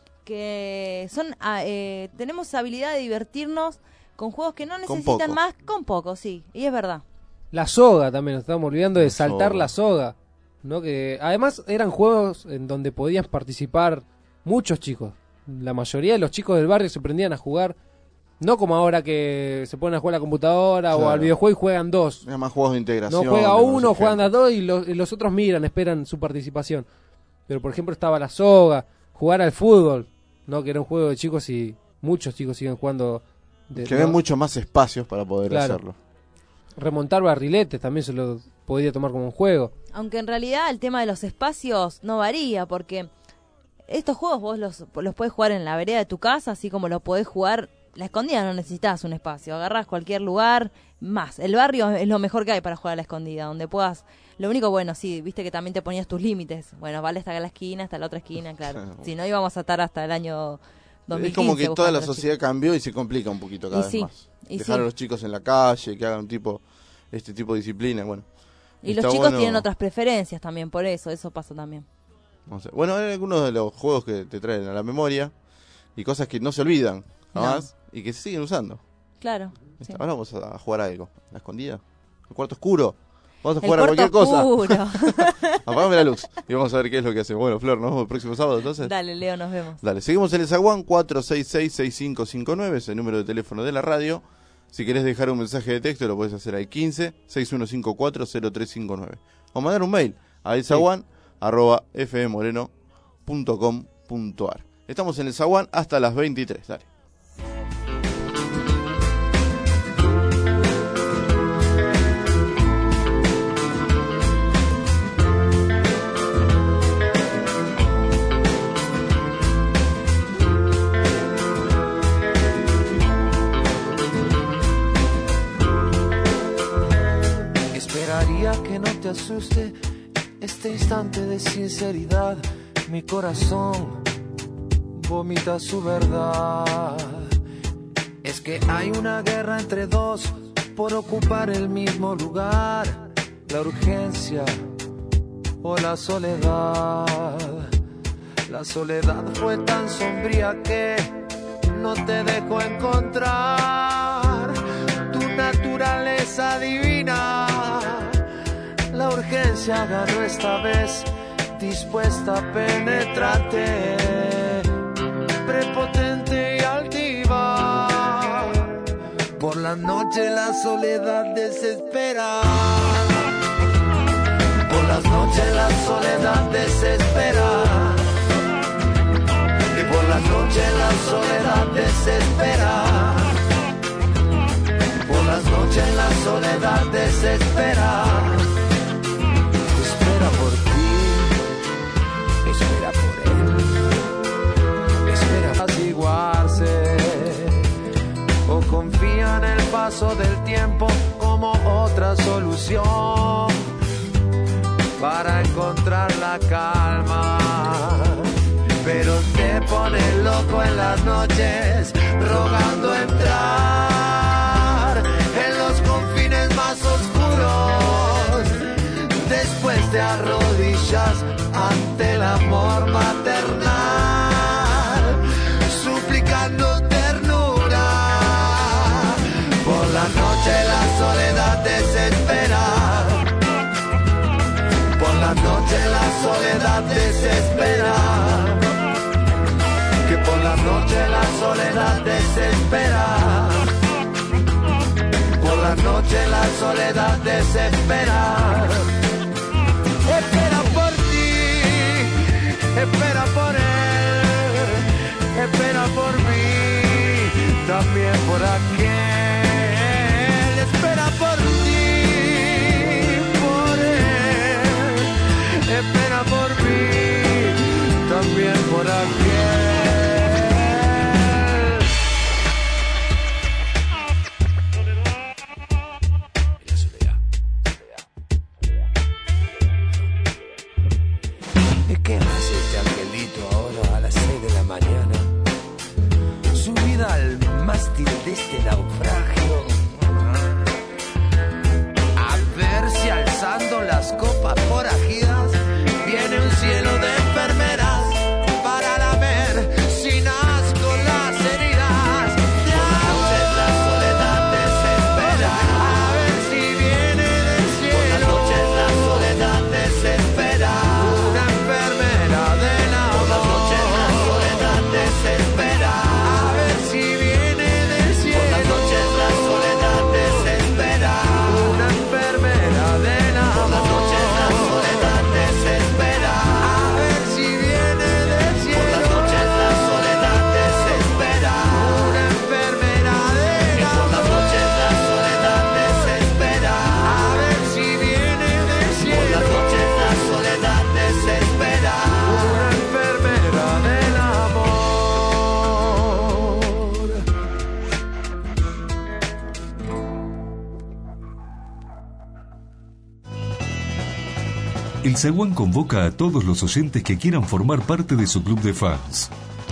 Que son ah, eh, tenemos habilidad de divertirnos con juegos que no Con necesitan poco. más, con poco, sí. Y es verdad. La soga también, nos estamos olvidando de saltar soga. la soga. ¿No? Que además eran juegos en donde podían participar muchos chicos. La mayoría de los chicos del barrio se prendían a jugar. No como ahora que se ponen a jugar a la computadora o Claro. al videojuego y juegan dos. Eran más juegos de integración. No juega de uno, conocer juegan gente. a dos y los, y los otros miran, esperan su participación. Pero por ejemplo estaba la soga, jugar al fútbol, ¿no? Que era un juego de chicos y muchos chicos siguen jugando. de- Que ¿no? ven muchos más espacios para poder Claro. hacerlo. Remontar barriletes también se lo podía tomar como un juego. Aunque en realidad el tema de los espacios no varía, porque estos juegos vos los, los podés jugar en la vereda de tu casa, así como los podés jugar la escondida, no necesitas un espacio, agarrás cualquier lugar, más. El barrio es lo mejor que hay para jugar a la escondida, donde puedas... Lo único bueno, sí, viste que también te ponías tus límites. Bueno, vale hasta la esquina, hasta la otra esquina, claro. Si no íbamos a estar hasta el año dos mil quince. Es como que toda buscando la a los sociedad chicos. cambió y se complica un poquito cada Y vez sí, más. y Dejar sí. a los chicos en la calle, que hagan un tipo, este tipo de disciplina, bueno. Y Está los chicos bueno- tienen otras preferencias también, por eso, eso pasa también. no sé. Bueno, hay algunos de los juegos que te traen a la memoria y cosas que no se olvidan jamás y que se siguen usando. Claro. sí. Ahora vamos a jugar a algo. ¿La escondida? ¿El cuarto oscuro? Vamos a El jugar a cualquier cuarto cosa. oscuro. Apagame la luz y vamos a ver qué es lo que hacemos. Bueno, Flor, nos vemos el próximo sábado entonces. Dale, Leo, nos vemos. Dale, seguimos en el Zaguán cuatro seis seis, seis cinco cinco nueve, es el número de teléfono de la radio. Si querés dejar un mensaje de texto lo puedes hacer al quince, seis uno cinco cuatro, cero tres cinco nueve. O mandar un mail a elzaguán arroba f m moreno punto com punto a r. Estamos en el Zaguán hasta las veintitrés. Dale. Que no te asuste este instante de sinceridad. Mi corazón vomita su verdad. Es que hay una guerra entre dos por ocupar el mismo lugar. La urgencia o la soledad. La soledad fue tan sombría que no te dejó encontrar tu naturaleza divina. La urgencia ganó esta vez, dispuesta a penetrarte, prepotente y altiva. Por la noche la soledad desespera. Por las noches la soledad desespera. Y por las noches la soledad desespera. Por las noches la soledad desespera. Espera por ti, espera por él, espera apaciguarse, o confía en el paso del tiempo como otra solución para encontrar la calma. Pero te pone loco en las noches, rogando entrar en los confines más oscuros. Después te arrodillas ante el amor maternal, suplicando ternura. Por la noche la soledad desespera. Por la noche la soledad desespera. Que por la noche la soledad desespera. Por la noche la soledad desespera. Espera por ti, espera por él, espera por mí, también por aquel. Espera por ti, por él, espera por mí, también por aquel. ¿Qué hace este angelito ahora a las seis de la mañana? Subida al mástil de este naufragio. A ver si alzando las copas forajidas viene un cielo de enfermeras para lamer sin asco las heridas. Por la noche la soledad desespera. A ver si viene del cielo. Por la noche la soledad desespera. El Zaguán convoca a todos los oyentes que quieran formar parte de su club de fans.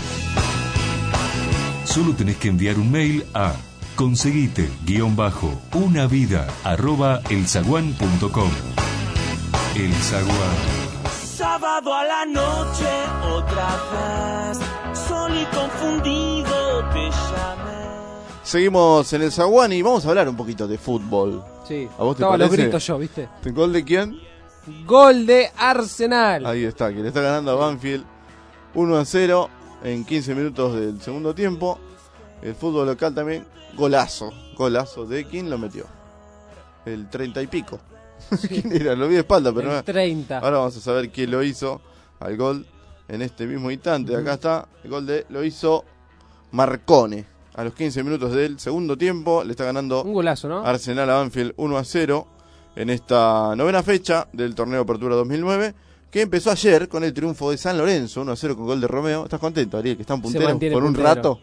Solo tenés que enviar un mail a conseguite guión bajo una vida arroba elzaguán punto com. El Zaguán. Sábado a la noche, otra vez, sol y confundido te llamé. Seguimos en el Zaguán y vamos a hablar un poquito de fútbol. Sí, ¿A vos te estaba parece? los gritos yo, ¿viste? ¿Gol de quién? Gol de Arsenal. Ahí está, que le está ganando a Banfield uno a cero en quince minutos del segundo tiempo. El fútbol local también, golazo, golazo de quién lo metió. El treinta y pico. Sí. ¿Quién era? Lo vi de espalda, pero el no. treinta. Ahora vamos a saber quién lo hizo al gol en este mismo instante. Acá está, el gol de lo hizo Marcone. A los quince minutos del segundo tiempo le está ganando un golazo, ¿no? Arsenal a Banfield uno a cero en esta novena fecha del torneo Apertura dos mil nueve, que empezó ayer con el triunfo de San Lorenzo uno a cero con gol de Romeo. ¿Estás contento, Ariel, que están punteros por un puntero. rato?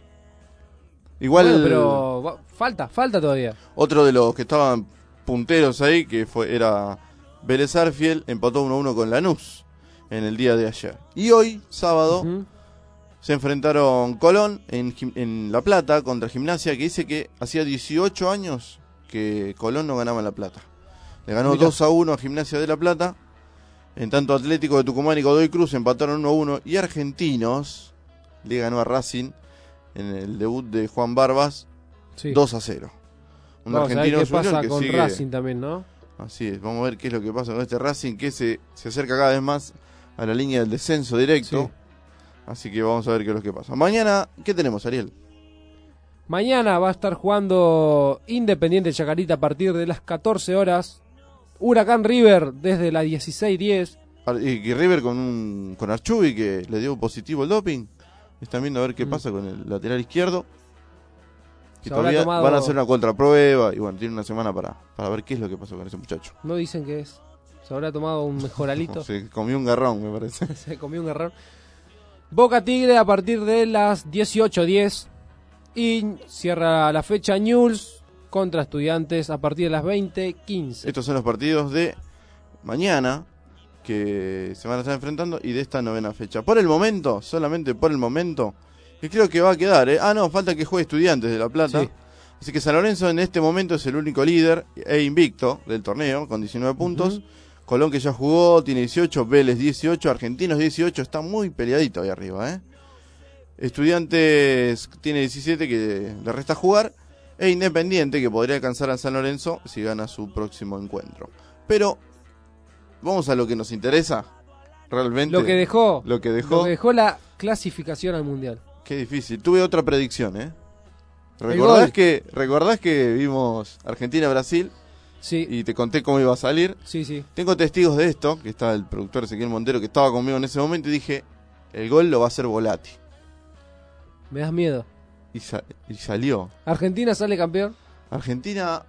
Igual, bueno, pero falta, falta todavía. Otro de los que estaban punteros ahí, que fue era Vélez Arfiel, empató uno a uno con Lanús en el día de ayer. Y hoy, sábado, uh-huh. se enfrentaron Colón en, en La Plata contra Gimnasia, que dice que hacía dieciocho años que Colón no ganaba en La Plata. Le ganó Mira. dos a uno a Gimnasia de La Plata. En tanto, Atlético de Tucumán y Godoy Cruz empataron uno a uno. Y Argentinos le ganó a Racing en el debut de Juan Barbas sí. dos a cero. Un Vamos argentino a ver qué pasa que con sigue... Racing también, ¿no? Así es, vamos a ver qué es lo que pasa con este Racing, que se, se acerca cada vez más a la línea del descenso directo. Sí. Así que vamos a ver qué es lo que pasa. Mañana, ¿qué tenemos, Ariel? Mañana va a estar jugando Independiente Chacarita a partir de las catorce horas. Huracán River desde las dieciséis diez. Y, y River con un con Archubi, que le dio positivo el doping. Están viendo a ver qué mm. pasa con el lateral izquierdo. Que todavía tomado... van a hacer una contraprueba. Y bueno, tiene una semana para, para ver qué es lo que pasó con ese muchacho. No dicen que es. Se habrá tomado un mejoralito. Se comió un garrón, me parece. Se comió un garrón. Boca Tigre a partir de las dieciocho diez. Y cierra la fecha Newell's contra Estudiantes a partir de las veinte quince. Estos son los partidos de mañana que se van a estar enfrentando y de esta novena fecha. Por el momento, solamente por el momento, que creo que va a quedar, ¿eh? Ah, no, falta que juegue Estudiantes de La Plata. Sí. Así que San Lorenzo en este momento es el único líder e invicto del torneo con diecinueve puntos. Uh-huh. Colón, que ya jugó, tiene dieciocho, Vélez dieciocho, Argentinos dieciocho, está muy peleadito ahí arriba, ¿eh? Estudiantes tiene diecisiete, que le resta jugar, e Independiente, que podría alcanzar a San Lorenzo si gana su próximo encuentro. Pero vamos a lo que nos interesa realmente. Lo que dejó, lo que dejó, lo que dejó la clasificación al Mundial. Qué difícil. Tuve otra predicción, ¿eh? ¿Recordás que, ¿Recordás que vimos Argentina-Brasil? Sí. Y te conté cómo iba a salir. Sí, sí. Tengo testigos de esto, que está el productor Ezequiel Montero, que estaba conmigo en ese momento, y dije, el gol lo va a hacer Volati. Me das miedo. Y, sa- y salió. ¿Argentina sale campeón? Argentina...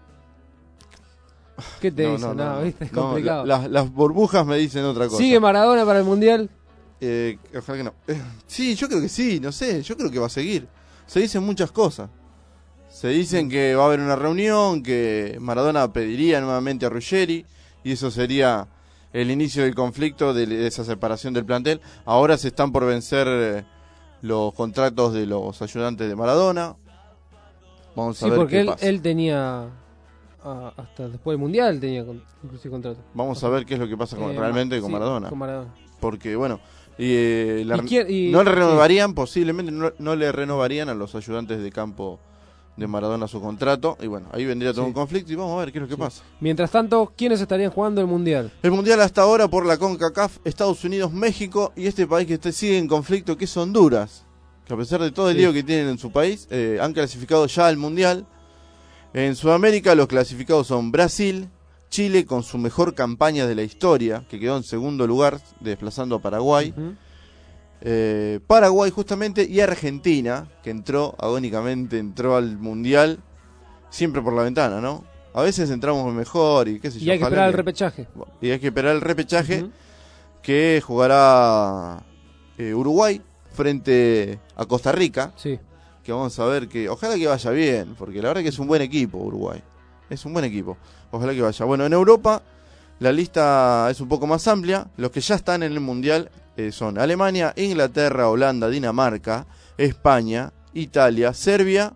¿Qué te no, dicen? No, No, no, ¿viste? Es no, complicado. La, la, las burbujas me dicen otra cosa. ¿Sigue Maradona para el Mundial? Eh, ojalá que no. Eh, sí, yo creo que sí, no sé, yo creo que va a seguir. Se dicen muchas cosas. Se dicen que va a haber una reunión, que Maradona pediría nuevamente a Ruggeri, y eso sería el inicio del conflicto, de, de esa separación del plantel. Ahora se están por vencer eh, los contratos de los ayudantes de Maradona. Vamos a sí, ver porque qué él, pasa. él tenía, uh, hasta después del Mundial tenía con, inclusive contrato. Vamos a ver qué es lo que pasa con, eh, realmente con sí, Maradona. Con Maradona. Porque, bueno, y, eh, la, ¿Y quién, y, no le renovarían, sí. posiblemente no, no le renovarían a los ayudantes de campo de Maradona su contrato, y bueno, ahí vendría todo sí. un conflicto y vamos a ver qué es lo que sí. pasa. Mientras tanto, ¿quiénes estarían jugando el Mundial? El Mundial hasta ahora por la CONCACAF, Estados Unidos, México y este país que está, sigue en conflicto, que es Honduras, que a pesar de todo el sí. lío que tienen en su país, eh, han clasificado ya al Mundial. En Sudamérica los clasificados son Brasil, Chile con su mejor campaña de la historia, que quedó en segundo lugar desplazando a Paraguay, uh-huh. Eh, Paraguay justamente, y Argentina, que entró agónicamente, entró al Mundial siempre por la ventana, ¿no? A veces entramos mejor y qué sé yo. Y hay que esperar que... el repechaje. Y hay que esperar el repechaje uh-huh. que jugará eh, Uruguay frente a Costa Rica. Sí. Que vamos a ver que, ojalá que vaya bien, porque la verdad que es un buen equipo Uruguay. Es un buen equipo. Ojalá que vaya. Bueno, en Europa la lista es un poco más amplia. Los que ya están en el Mundial Eh, son Alemania, Inglaterra, Holanda, Dinamarca, España, Italia, Serbia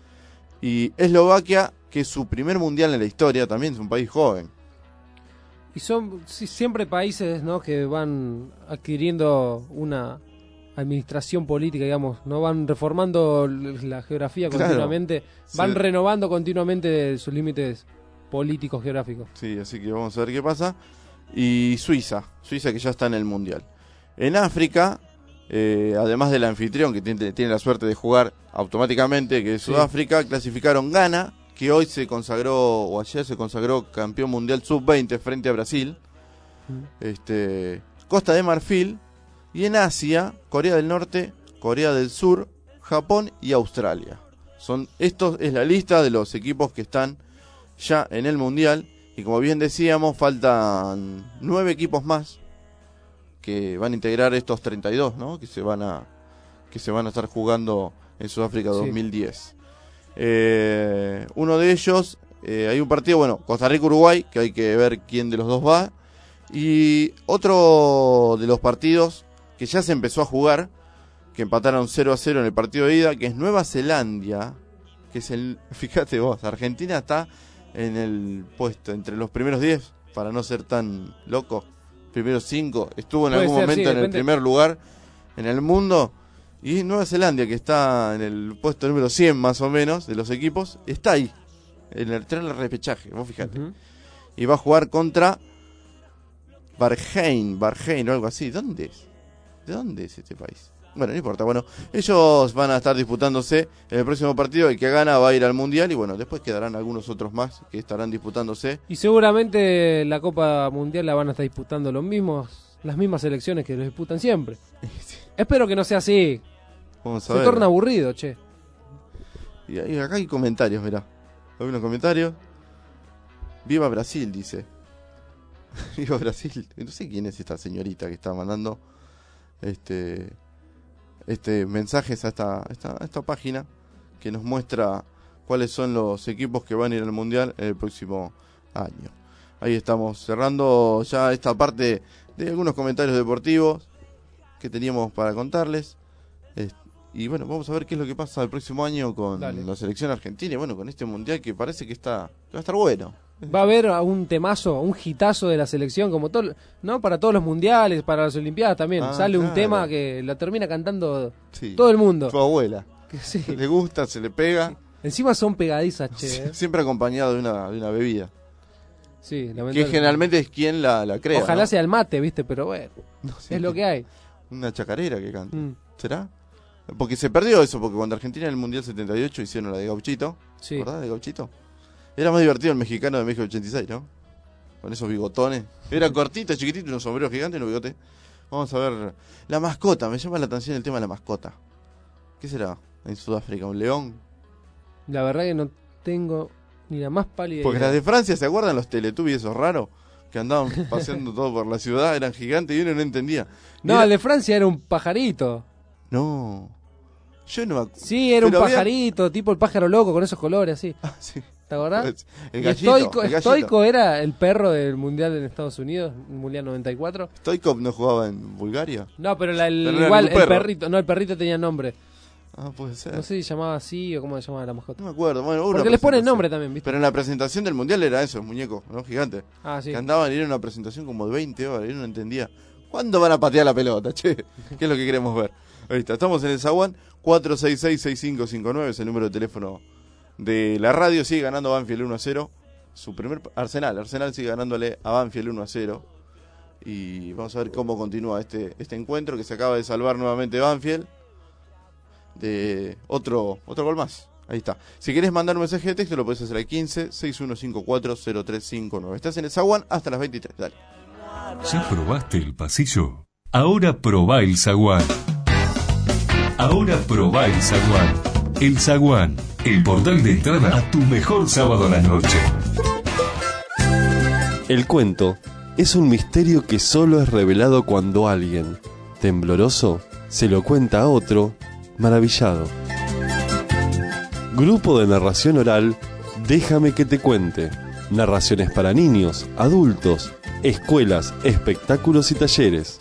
y Eslovaquia, que es su primer mundial en la historia, también es un país joven. Y son sí, siempre países, ¿no?, que van adquiriendo una administración política, digamos, no van reformando la geografía claro, continuamente, van sí. renovando continuamente sus límites políticos geográficos. Sí, así que vamos a ver qué pasa. Y Suiza, Suiza que ya está en el mundial. En África, eh, además del anfitrión que tiene, tiene la suerte de jugar automáticamente, que es sí. Sudáfrica, clasificaron Ghana, que hoy se consagró, o ayer se consagró campeón mundial sub veinte frente a Brasil. Mm. Este, Costa de Marfil, Y en Asia, Corea del Norte, Corea del Sur, Japón y Australia. Son, esto es la lista de los equipos que están ya en el Mundial. Y como bien decíamos, faltan nueve equipos más que van a integrar estos treinta y dos, ¿no? Que se van a, que se van a estar jugando en Sudáfrica dos mil diez. Sí. Eh, uno de ellos, eh, hay un partido, bueno, Costa Rica-Uruguay, que hay que ver quién de los dos va. Y otro de los partidos que ya se empezó a jugar, que empataron cero a cero en el partido de ida, que es Nueva Zelanda, que es el, fíjate vos, Argentina está en el puesto entre los primeros diez, para no ser tan loco, primeros cinco, estuvo en Puede algún ser, momento sí, en depende. el primer lugar en el mundo, y Nueva Zelanda, que está en el puesto número cien más o menos de los equipos, está ahí, en el tren del repechaje, vos fíjate, uh-huh. Y va a jugar contra Bahrein, Bahrein o algo así. ¿Dónde es? ¿De dónde es este país? Bueno, no importa. Bueno, ellos van a estar disputándose en el próximo partido. El que gana va a ir al Mundial. Y bueno, después quedarán algunos otros más que estarán disputándose. Y seguramente la Copa Mundial la van a estar disputando los mismos, las mismas selecciones que lo disputan siempre. Sí. Espero que no sea así. Vamos a Se ver. torna aburrido, che. Y, y acá hay comentarios, mirá. Hay unos comentarios. Viva Brasil, dice. Viva Brasil. No sé quién es esta señorita que está mandando este este mensajes a esta, esta, a esta página que nos muestra cuáles son los equipos que van a ir al Mundial el próximo año. Ahí estamos cerrando ya esta parte de algunos comentarios deportivos que teníamos para contarles. Y bueno, vamos a ver qué es lo que pasa el próximo año con Dale. la selección argentina y bueno, con este Mundial que parece que está que va a estar bueno. Va a haber un temazo, un hitazo de la selección, como todo, ¿no? Para todos los mundiales, para las Olimpiadas también. Ah, Sale claro. un tema que la termina cantando sí. todo el mundo. Tu abuela. Que, sí. Le gusta, se le pega. Sí. Encima son pegadizas, che. ¿eh? Siempre acompañado de una, de una bebida. Sí, que generalmente es quien la, la crea. Ojalá ¿no? sea el mate, ¿viste? Pero bueno, no, sí, es lo que hay. Una chacarera que canta. Mm. ¿Será? Porque se perdió eso, porque cuando Argentina en el Mundial setenta y ocho hicieron la de Gauchito. Sí. ¿Verdad? De Gauchito. Era más divertido el mexicano de México ochenta y seis, ¿no? Con esos bigotones. Era cortito, chiquitito, unos sombreros gigantes y unos bigotes. Vamos a ver. La mascota, me llama la atención el tema de la mascota. ¿Qué será en Sudáfrica? ¿Un león? La verdad que no tengo ni la más pálida Porque idea. las de Francia, ¿se acuerdan los Teletubbies esos raros? Que andaban paseando todo por la ciudad, eran gigantes y uno no entendía. No, era... el de Francia era un pajarito. No. Yo no me acuerdo. Sí, era Pero un había... pajarito, tipo el pájaro loco con esos colores así. Ah, sí. ¿Te acordás? El gallito, Stoico, el Stoico era el perro del Mundial en Estados Unidos, Mundial noventa y cuatro. ¿Stoico no jugaba en Bulgaria? No, pero, la, el, pero igual el perro. perrito, no, el perrito tenía nombre. Ah, puede ser. No sé si llamaba así o cómo se llamaba la mascota. No me acuerdo. Bueno, porque les ponen nombre también, ¿viste? Pero en la presentación del Mundial era eso, muñecos, ¿no? Gigantes. Ah, sí. Que andaban y era una presentación como de veinte horas y uno no entendía. ¿Cuándo van a patear la pelota, che? ¿Qué es lo que queremos ver? Ahí está, estamos en el Zaguán. cuatro seis seis, seis cinco cinco nueve es el número de teléfono de la radio. Sigue ganando Banfield uno a cero. Su primer Arsenal, Arsenal sigue ganándole a Banfield uno a cero. Y vamos a ver cómo continúa este, este encuentro que se acaba de salvar nuevamente Banfield de otro, otro gol más. Ahí está. Si querés mandar un mensaje de texto lo podés hacer al quince, sesenta y uno cincuenta y cuatro, cero tres cincuenta y nueve. Estás en el Zaguán hasta las veintitrés. Dale. ¿Ya probaste el pasillo? Ahora probá el Zaguán. Ahora probá el Zaguán. El Zaguán, el portal de entrada a tu mejor sábado a la noche. El cuento es un misterio que solo es revelado cuando alguien, tembloroso, se lo cuenta a otro, maravillado. Grupo de narración oral, Déjame que te cuente. Narraciones para niños, adultos, escuelas, espectáculos y talleres.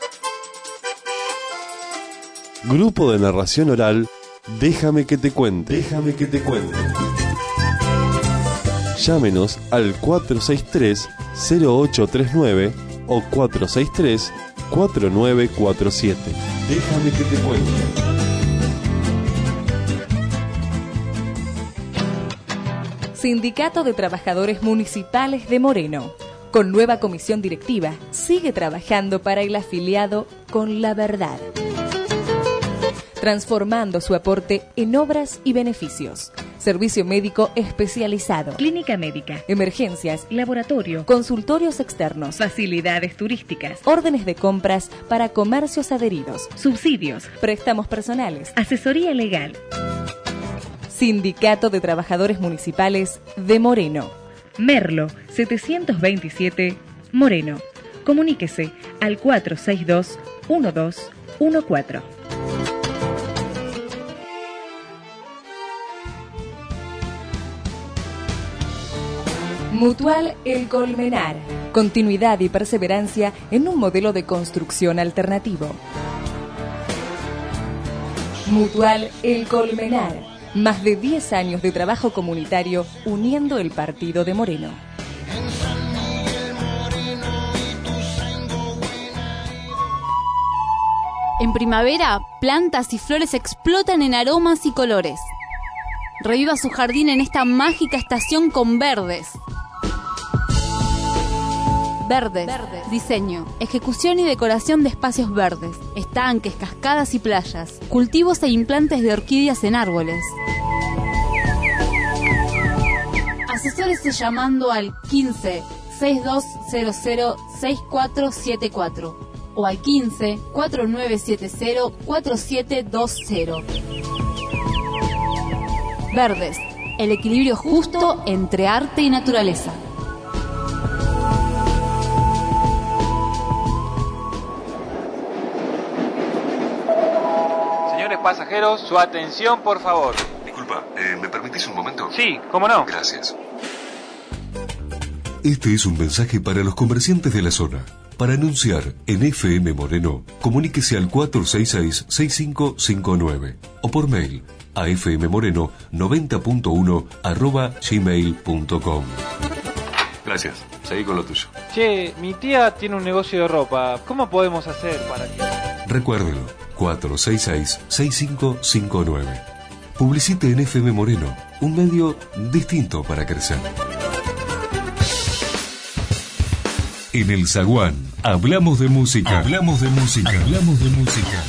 Grupo de narración oral, Déjame que te cuente. Déjame que te cuente. Llámenos al cuatro seis tres, cero ocho tres nueve o cuatro seis tres, cuatro nueve cuatro siete. Déjame que te cuente. Sindicato de Trabajadores Municipales de Moreno. Con nueva comisión directiva, sigue trabajando para el afiliado con la verdad, transformando su aporte en obras y beneficios. servicio médico especializado, clínica médica, emergencias, laboratorio, consultorios externos, facilidades turísticas, órdenes de compras para comercios adheridos, subsidios, préstamos personales, asesoría legal. Sindicato de Trabajadores Municipales de Moreno. Merlo setecientos veintisiete, Moreno. Comuníquese al cuatro seis dos, uno dos uno cuatro. Mutual El Colmenar. Continuidad y perseverancia en un modelo de construcción alternativo. Mutual El Colmenar. Más de diez años de trabajo comunitario uniendo el partido de Moreno. En primavera, plantas y flores explotan en aromas y colores. Reviva su jardín en esta mágica estación con Verdes. Verdes. Verdes. Diseño, ejecución y decoración de espacios verdes, estanques, cascadas y playas, cultivos e implantes de orquídeas en árboles. Asesórese llamando al quince, sesenta y dos cero cero, sesenta y cuatro setenta y cuatro o al quince, cuarenta y nueve setenta, cuarenta y siete veinte. Verdes, el equilibrio justo entre arte y naturaleza. Señores pasajeros, su atención, por favor. Disculpa, eh, ¿me permitís un momento? Sí, ¿cómo no? Gracias. Este es un mensaje para los comerciantes de la zona. Para anunciar en F M Moreno, comuníquese al cuatro seis seis, seis cinco cinco nueve o por mail a fmmoreno noventa punto uno arroba gmail punto com. Gracias, seguí con lo tuyo. Che, mi tía tiene un negocio de ropa. ¿Cómo podemos hacer para que...? Recuérdelo, cuatro seis seis, seis cinco cinco nueve. Publicite en F M Moreno, un medio distinto para crecer. En el Zaguán, hablamos de música. Hablamos de música. Hablamos de música.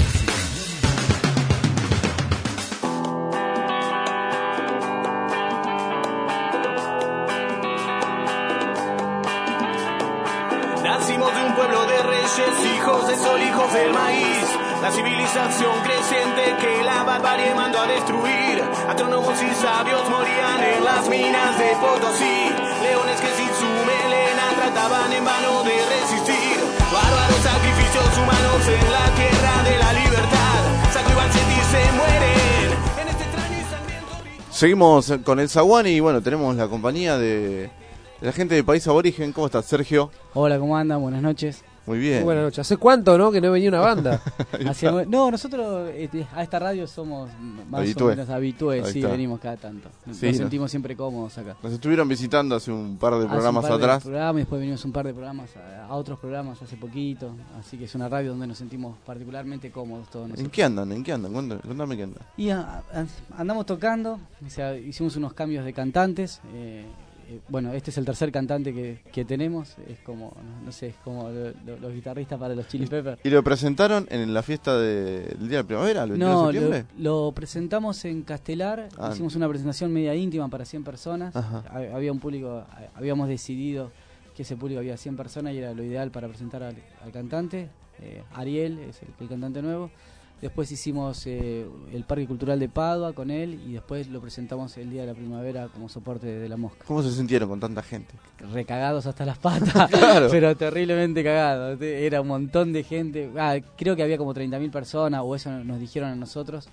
Nacimos de un pueblo de reyes, hijos de sol, hijos del maíz. La civilización creciente que la barbarie mandó a destruir. Astrónomos y sabios morían en las minas de Potosí. Leones que sin su melena trataban en vano de resistir. Bárbaros sacrificios humanos en la tierra de la libertad. Saco y Vanzetti se mueren en este extraño y sangriento. Seguimos con el Zaguán y bueno, tenemos la compañía de, de la gente de País Aborigen. ¿Cómo estás, Sergio? Hola, ¿cómo andan? Buenas noches. Muy bien. Buenas noches. ¿Hace cuánto, no? Que no venía una banda. Hacia, no, nosotros este, a esta radio somos más Habitué. o menos habitués, sí, está. venimos cada tanto. Nos Sí, sentimos no. siempre cómodos acá. Nos estuvieron visitando hace un par de Hace programas un par atrás. De programas, y después venimos un par de programas a, a otros programas hace poquito. Así que es una radio donde nos sentimos particularmente cómodos todos nosotros. ¿En qué andan? ¿En qué andan? Cuéntame, contame qué andan. Y a- a- andamos tocando, o sea, hicimos unos cambios de cantantes. eh, eh, bueno, este es el tercer cantante que, que tenemos. Es como, no, no sé, es como lo- lo- los guitarristas para los Chili Peppers. ¿Y lo presentaron en la fiesta de- del Día de la Primavera, el veintiuno No, de septiembre? lo, lo presentamos en Castelar, Ah. hicimos una presentación media íntima para cien personas. Ajá. Ha- Había un público, ha- habíamos decidido que ese público había cien personas y era lo ideal para presentar al, al cantante. Eh, Ariel es el, el cantante nuevo. Después hicimos eh, el Parque Cultural de Padua con él y después lo presentamos el Día de la Primavera como soporte de, de la mosca. ¿Cómo se sintieron con tanta gente? Recagados hasta las patas, Claro. pero terriblemente cagados. Era un montón de gente. Ah, creo que había como treinta mil personas, o eso nos dijeron a nosotros.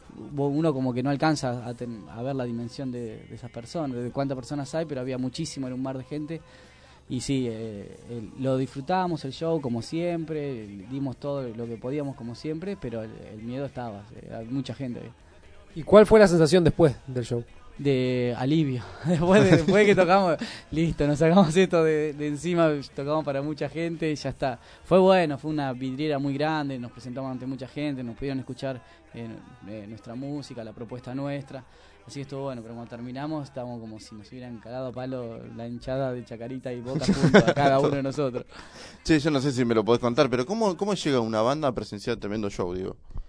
Uno como que no alcanza a, ten- a ver la dimensión de, de esas personas, de cuántas personas hay, pero había muchísimo, era un mar de gente. Y sí, eh, el- lo disfrutábamos el show como siempre, dimos todo lo que podíamos como siempre, pero el, el miedo estaba, eh, hay mucha gente ahí. ¿Y cuál fue la sensación después del show? De alivio. Después de, después de que tocamos, listo, nos sacamos esto de, de encima, tocamos para mucha gente y ya está. Fue bueno, fue una vidriera muy grande, nos presentamos ante mucha gente, nos pudieron escuchar eh, eh, nuestra música, la propuesta nuestra. Así que estuvo bueno, pero cuando terminamos estábamos como si nos hubieran cagado a palo la hinchada de Chacarita y Boca junto a cada uno de nosotros. Che, yo no sé si me lo podés contar, pero ¿cómo, cómo llega una banda a presenciar tremendo show, digo?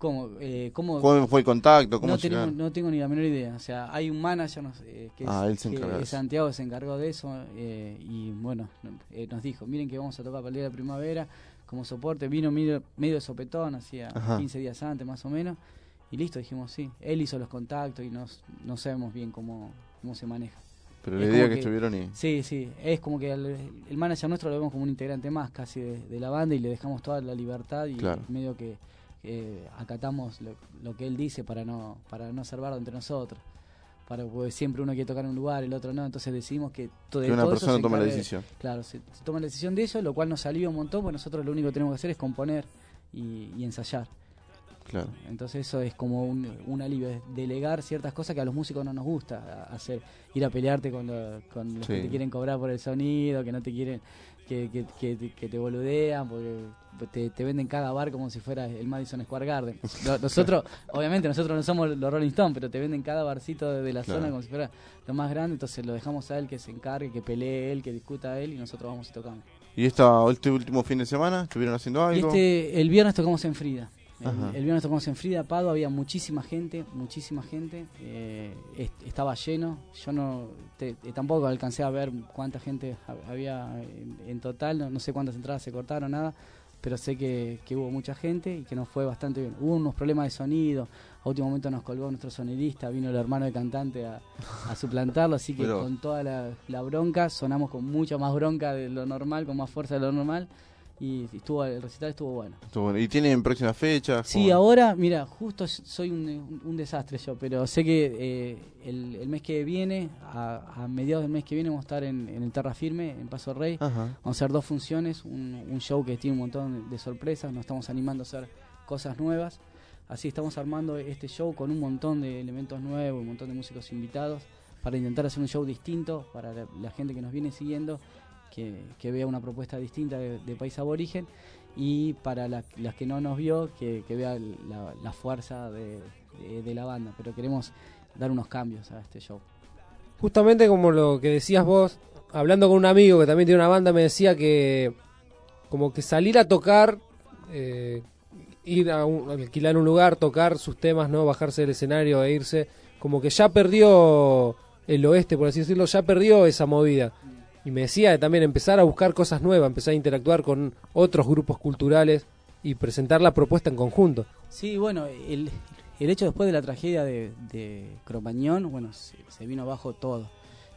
¿Cómo? Eh, ¿cómo? ¿Cómo fue el contacto? ¿Cómo no, tenemos, llegaron? no tengo ni la menor idea. O sea, hay un manager no sé, eh, que, Ah, es, él se que encarga de es eso. Santiago, se encargó de eso. Eh, y bueno, eh, nos dijo, miren que vamos a tocar para el día de la primavera como soporte. Vino medio, medio de sopetón, hacía Ajá. quince días antes más o menos. Y listo, dijimos sí. Él hizo los contactos y nos, no sabemos bien cómo, cómo se maneja. Pero Es la idea como que estuvieron y... Sí, sí, es como que el, el manager nuestro lo vemos como un integrante más casi de, de la banda y le dejamos toda la libertad y Claro. medio que eh, acatamos lo, lo que él dice para no para no hacer bardo entre nosotros. Para, porque siempre uno quiere tocar en un lugar, el otro no, entonces decidimos que, to, de Que una todo eso persona se tome la encargue- decisión. Claro, se, se toma la decisión de eso, lo cual nos alivia un montón, porque nosotros lo único que tenemos que hacer es componer y, y ensayar. Claro. Entonces eso es como un, un alivio, es delegar ciertas cosas que a los músicos no nos gusta a- hacer, ir a pelearte con, lo- con los Sí. que te quieren cobrar por el sonido, que no te quieren, que, que, que, te- que te boludean, porque te, te venden cada bar como si fuera el Madison Square Garden. Lo- Nosotros, obviamente nosotros no somos los Rolling Stones, pero te venden cada barcito de, de la Claro. zona como si fuera lo más grande, entonces lo dejamos a él que se encargue, que pelee él, que discuta él y nosotros vamos y tocamos. ¿Y esta, este último fin de semana estuvieron haciendo Y algo? este, el viernes tocamos en Frida. El, Ajá. el viernes tocamos en Frida, Pado, había muchísima gente, muchísima gente, eh, est- estaba lleno, yo no te- te- tampoco alcancé a ver cuánta gente ha- había en, en total, no, no sé cuántas entradas se cortaron, nada, pero sé que, que hubo mucha gente y que nos fue bastante bien. Hubo unos problemas de sonido, a último momento nos colgó nuestro sonidista, vino el hermano de cantante a, a suplantarlo, así que Pero- con toda la, la bronca, sonamos con mucha más bronca de lo normal, con más fuerza de lo normal, y estuvo el recital estuvo bueno. Estuvo bueno. ¿Y tienen próximas fechas? Sí, ¿Cómo? ahora, mira, justo soy un, un- un desastre yo, pero sé que eh, el, el mes que viene, a, a mediados del mes que viene, vamos a estar en, en el Terra Firme, en Paso Rey. Ajá. Vamos a hacer dos funciones, un, un show que tiene un montón de sorpresas, nos estamos animando a hacer cosas nuevas. Así estamos armando este show con un montón de elementos nuevos, un montón de músicos invitados, para intentar hacer un show distinto para la, la gente que nos viene siguiendo, que, que vea una propuesta distinta de, de país aborigen, y para la- las que no nos vio, que, que vea la, la fuerza de, de- de la banda. Pero queremos dar unos cambios a este show. Justamente como lo que decías vos, hablando con un amigo que también tiene una banda, me decía que como que salir a tocar, eh, ir a un- alquilar un lugar, tocar sus temas, no bajarse del escenario e irse, como que ya perdió el oeste, por así decirlo, ya perdió esa movida. Y me decía de también empezar a buscar cosas nuevas, empezar a interactuar con otros grupos culturales y presentar la propuesta en conjunto. Sí, bueno, el, el hecho después de la tragedia de, de Cromañón, bueno, se, se vino abajo todo.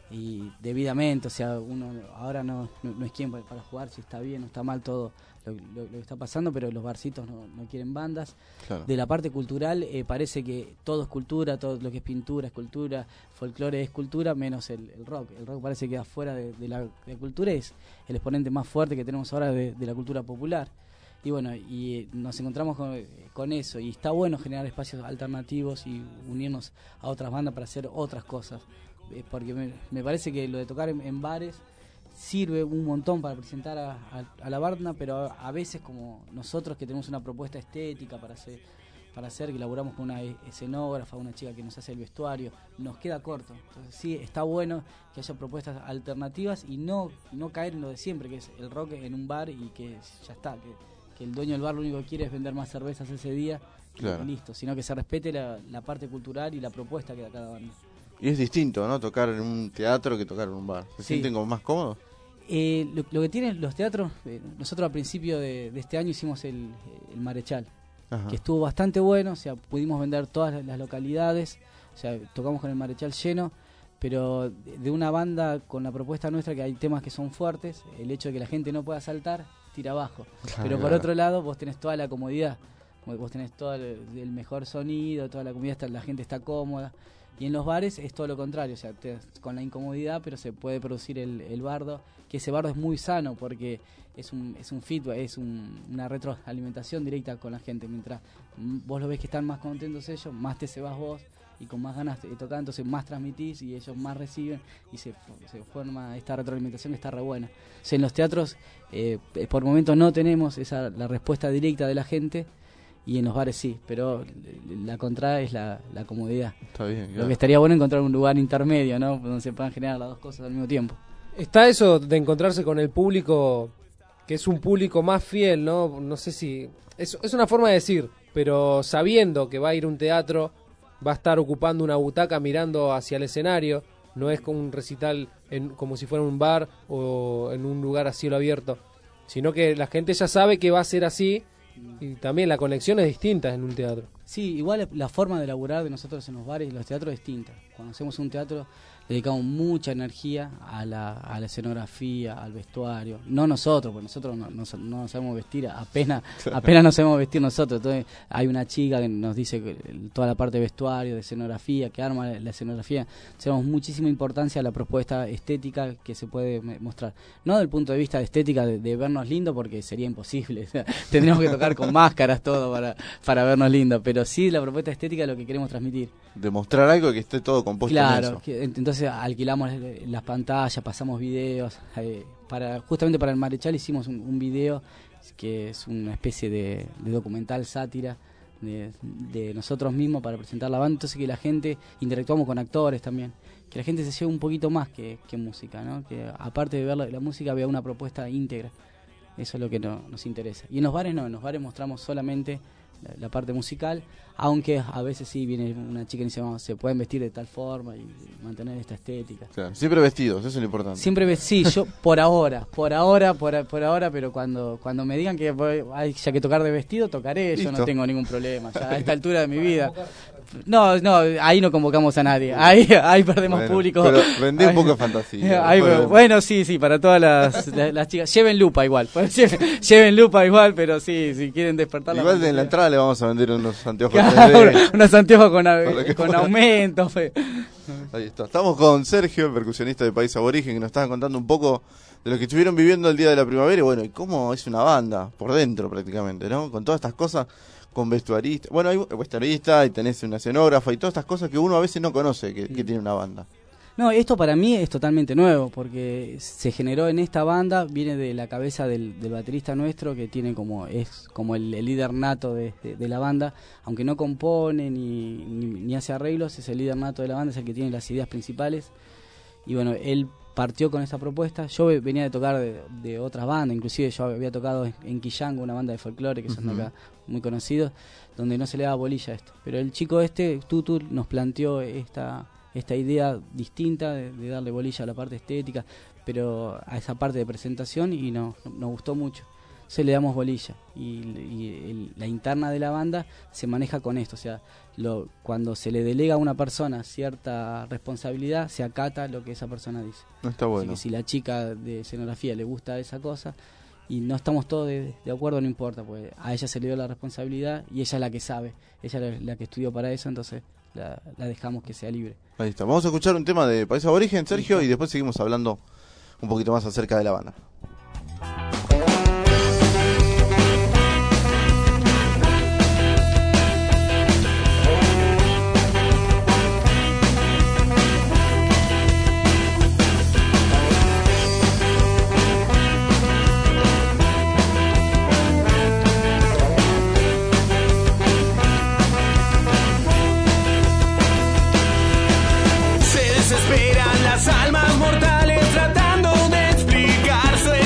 Y debidamente, o sea, uno ahora no, no, no es quien para, para jugar si está bien o está mal todo lo, lo- lo que está pasando, pero los barcitos no, no quieren bandas. Claro. De la parte cultural, eh, parece que todo es cultura, todo lo que es pintura es cultura, folclore es cultura, menos el, el rock. El rock parece que queda fuera de, de la de cultura, es el exponente más fuerte que tenemos ahora de, de la cultura popular. Y bueno, y eh, nos encontramos con, con eso, y está bueno generar espacios alternativos y unirnos a otras bandas para hacer otras cosas. Eh, porque me, me parece que lo de tocar en, en bares sirve un montón para presentar a, a- a la banda, pero a, a veces como nosotros que tenemos una propuesta estética para hacer, para hacer, que laburamos con una e- escenógrafa, una chica que nos hace el vestuario, nos queda corto. Entonces sí, está bueno que haya propuestas alternativas y no, no caer en lo de siempre, que es el rock en un bar y que ya está, que, que el dueño del bar lo único que quiere es vender más cervezas ese día y Claro. listo, sino que se respete la, la parte cultural y la propuesta que da cada banda. Y es distinto, ¿no? Tocar en un teatro que tocar en un bar. ¿Se Sí. sienten como más cómodos? Eh, lo, lo que tienen los teatros, eh, nosotros al principio de, de este año hicimos el, el Marechal, Ajá. que estuvo bastante bueno, o sea, pudimos vender todas las, las localidades, o sea, tocamos con el Marechal lleno, pero de, de una banda con la propuesta nuestra, que hay temas que son fuertes, el hecho de que la gente no pueda saltar, tira abajo. Claro, Pero por claro. otro lado, vos tenés toda la comodidad, vos tenés todo el, el mejor sonido, toda la comodidad, está- la gente está cómoda. Y en los bares es todo lo contrario, o sea, te- con la incomodidad, pero se puede producir el, el bardo, que ese bardo es muy sano porque es un, es un feedback, es un- una retroalimentación directa con la gente. Mientras mm, vos lo ves que están más contentos ellos, más te cebas vos y con más ganas de tocar, entonces más transmitís y ellos más reciben y se, fo- se forma esta retroalimentación que está re buena. O sea, en los teatros eh, por momentos no tenemos esa la respuesta directa de la gente. Y en los bares sí, pero la contra es la, la comodidad. Está bien, Lo claro. que estaría bueno encontrar un lugar intermedio, ¿no? Donde se puedan generar las dos cosas al mismo tiempo. Está eso de encontrarse con el público que es un público más fiel, ¿no? No sé si... Es, es una forma de decir, pero sabiendo que va a ir a un teatro, va a estar ocupando una butaca mirando hacia el escenario, no es como un recital en, como si fuera un bar o en un lugar a cielo abierto, sino que la gente ya sabe que va a ser así y también la conexión es distinta en un teatro. Sí, igual la forma de laburar de nosotros en los bares y los teatros es distinta. Cuando hacemos un teatro dedicamos mucha energía a la, a la escenografía, al vestuario. No nosotros, porque nosotros no, no, no nos sabemos vestir, apenas apenas nos sabemos vestir nosotros. Entonces hay una chica que nos dice que toda la parte de vestuario, de escenografía, que arma la escenografía. Tenemos muchísima importancia a la propuesta estética que se puede mostrar. No desde el punto de vista de estética de, de vernos lindos, porque sería imposible. O sea, tendríamos que tocar con máscaras todo para, para vernos lindos, pero sí la propuesta estética de lo que queremos transmitir. Demostrar algo que esté todo compuesto claro, en eso. Que, entonces alquilamos las pantallas, pasamos videos. Eh, para justamente para el Marechal hicimos un, un video que es una especie de, de documental sátira de, de nosotros mismos para presentar la banda. Entonces que la gente, interactuamos con actores también, que la gente se lleve un poquito más que, que música, ¿no? Que aparte de ver la, la música vea una propuesta íntegra. Eso es lo que no, nos interesa. Y en los bares no, en los bares mostramos solamente la, la parte musical, aunque a veces sí viene una chica y dice, no, se pueden vestir de tal forma y mantener esta estética. Claro, siempre vestidos, eso es lo importante. Siempre sí, yo por ahora, por ahora, por, por ahora, pero cuando cuando me digan que hay ya que tocar de vestido, tocaré, Listo. Yo no tengo ningún problema, ya a esta altura de mi vida. No, no, ahí no convocamos a nadie, ahí ahí perdemos bueno, público. Pero vendé un poco de fantasía. Ahí, bueno, bueno, sí, sí, para todas las, las, las chicas. Lleven lupa igual, pues, lleven, lleven lupa igual, pero sí, si quieren despertar la igual en la entrada le vamos a vender unos anteojos claro, tres D. Unos anteojos con, con aumento. Ahí está. Estamos con Sergio, percusionista de País Aborigen, que nos estaba contando un poco de lo que estuvieron viviendo el día de la primavera y bueno, y cómo es una banda por dentro prácticamente, ¿no? Con todas estas cosas, con vestuarista, bueno, hay vestuarista y tenés una escenógrafa y todas estas cosas que uno a veces no conoce que, que tiene una banda. No, esto para mí es totalmente nuevo, porque se generó en esta banda, viene de la cabeza del, del baterista nuestro, que tiene como es como el, el líder nato de, de, de la banda, aunque no compone ni, ni, ni hace arreglos, es el líder nato de la banda, es el que tiene las ideas principales, y bueno, él partió con esta propuesta. Yo venía de tocar de, de otras bandas, inclusive yo había tocado en, en Quillango, una banda de folclore que son uh-huh. acá muy conocidos, donde no se le daba bolilla a esto, pero el chico este, Tutu, nos planteó esta... esta idea distinta de, de darle bolilla a la parte estética, pero a esa parte de presentación, y no, nos gustó mucho. Se le damos bolilla y, y el, la interna de la banda se maneja con esto, o sea, lo, cuando se le delega a una persona cierta responsabilidad, se acata lo que esa persona dice. No está bueno. Así que si la chica de escenografía le gusta esa cosa y no estamos todos de, de acuerdo, no importa, pues a ella se le dio la responsabilidad y ella es la que sabe, ella es la que estudió para eso, entonces la, la dejamos que sea libre. Ahí está. Vamos a escuchar un tema de País Aborigen, Sergio, y después seguimos hablando un poquito más acerca de la banda. Almas mortales tratando de explicarse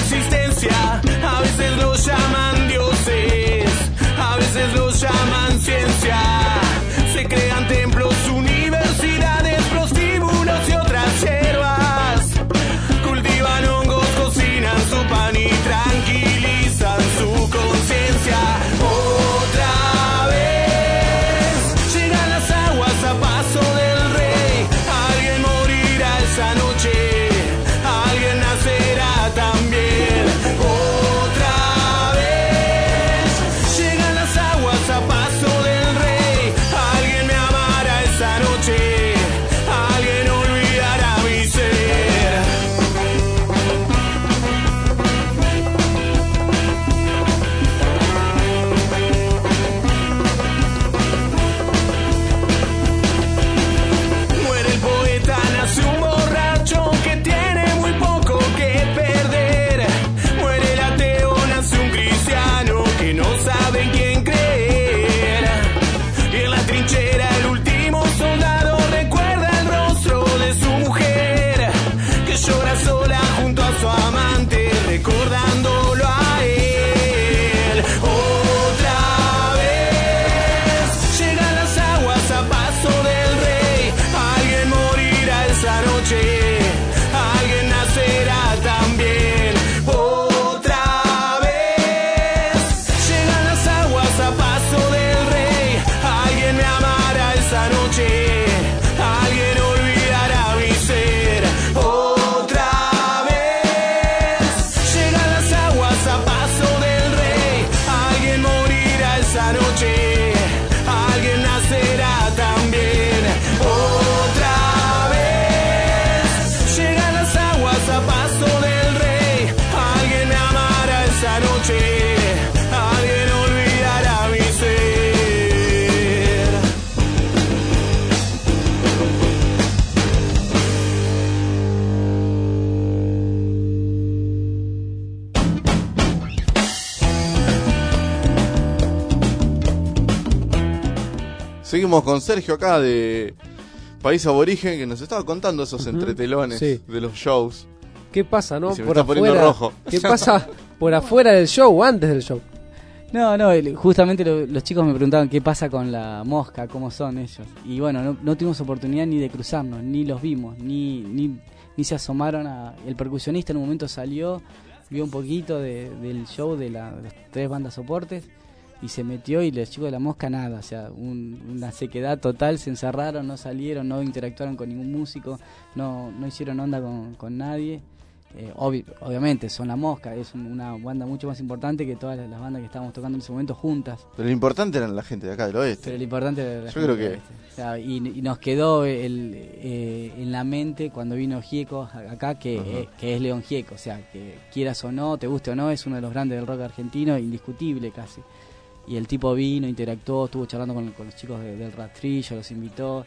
Seguimos con Sergio acá de País Aborigen, que nos estaba contando esos uh-huh. entretelones sí. de los shows. ¿Qué pasa, no? Se me por está afuera, poniendo rojo. ¿Qué pasa por afuera del show o antes del show? No, no, justamente lo, los chicos me preguntaban qué pasa con la mosca, cómo son ellos. Y bueno, no, no tuvimos oportunidad ni de cruzarnos, ni los vimos, ni ni, ni se asomaron a... El percusionista en un momento salió, vio un poquito de, del show de, la, de las tres bandas soportes y se metió, y los chicos de la mosca nada, o sea, un, una sequedad total, se encerraron, no salieron, no interactuaron con ningún músico, no, no hicieron onda con, con nadie. Eh, obvi- obviamente son la mosca, es un, una banda mucho más importante que todas las, las bandas que estábamos tocando en ese momento juntas. Pero lo importante eran la gente de acá del oeste. Pero lo importante era la Yo gente creo del que... oeste. O sea, y, y nos quedó el, eh, en la mente cuando vino Gieco acá que, eh, que es León Gieco, o sea, que quieras o no, te guste o no, es uno de los grandes del rock argentino, indiscutible casi. Y el tipo vino, interactuó, estuvo charlando con, con los chicos de, del rastrillo, los invitó,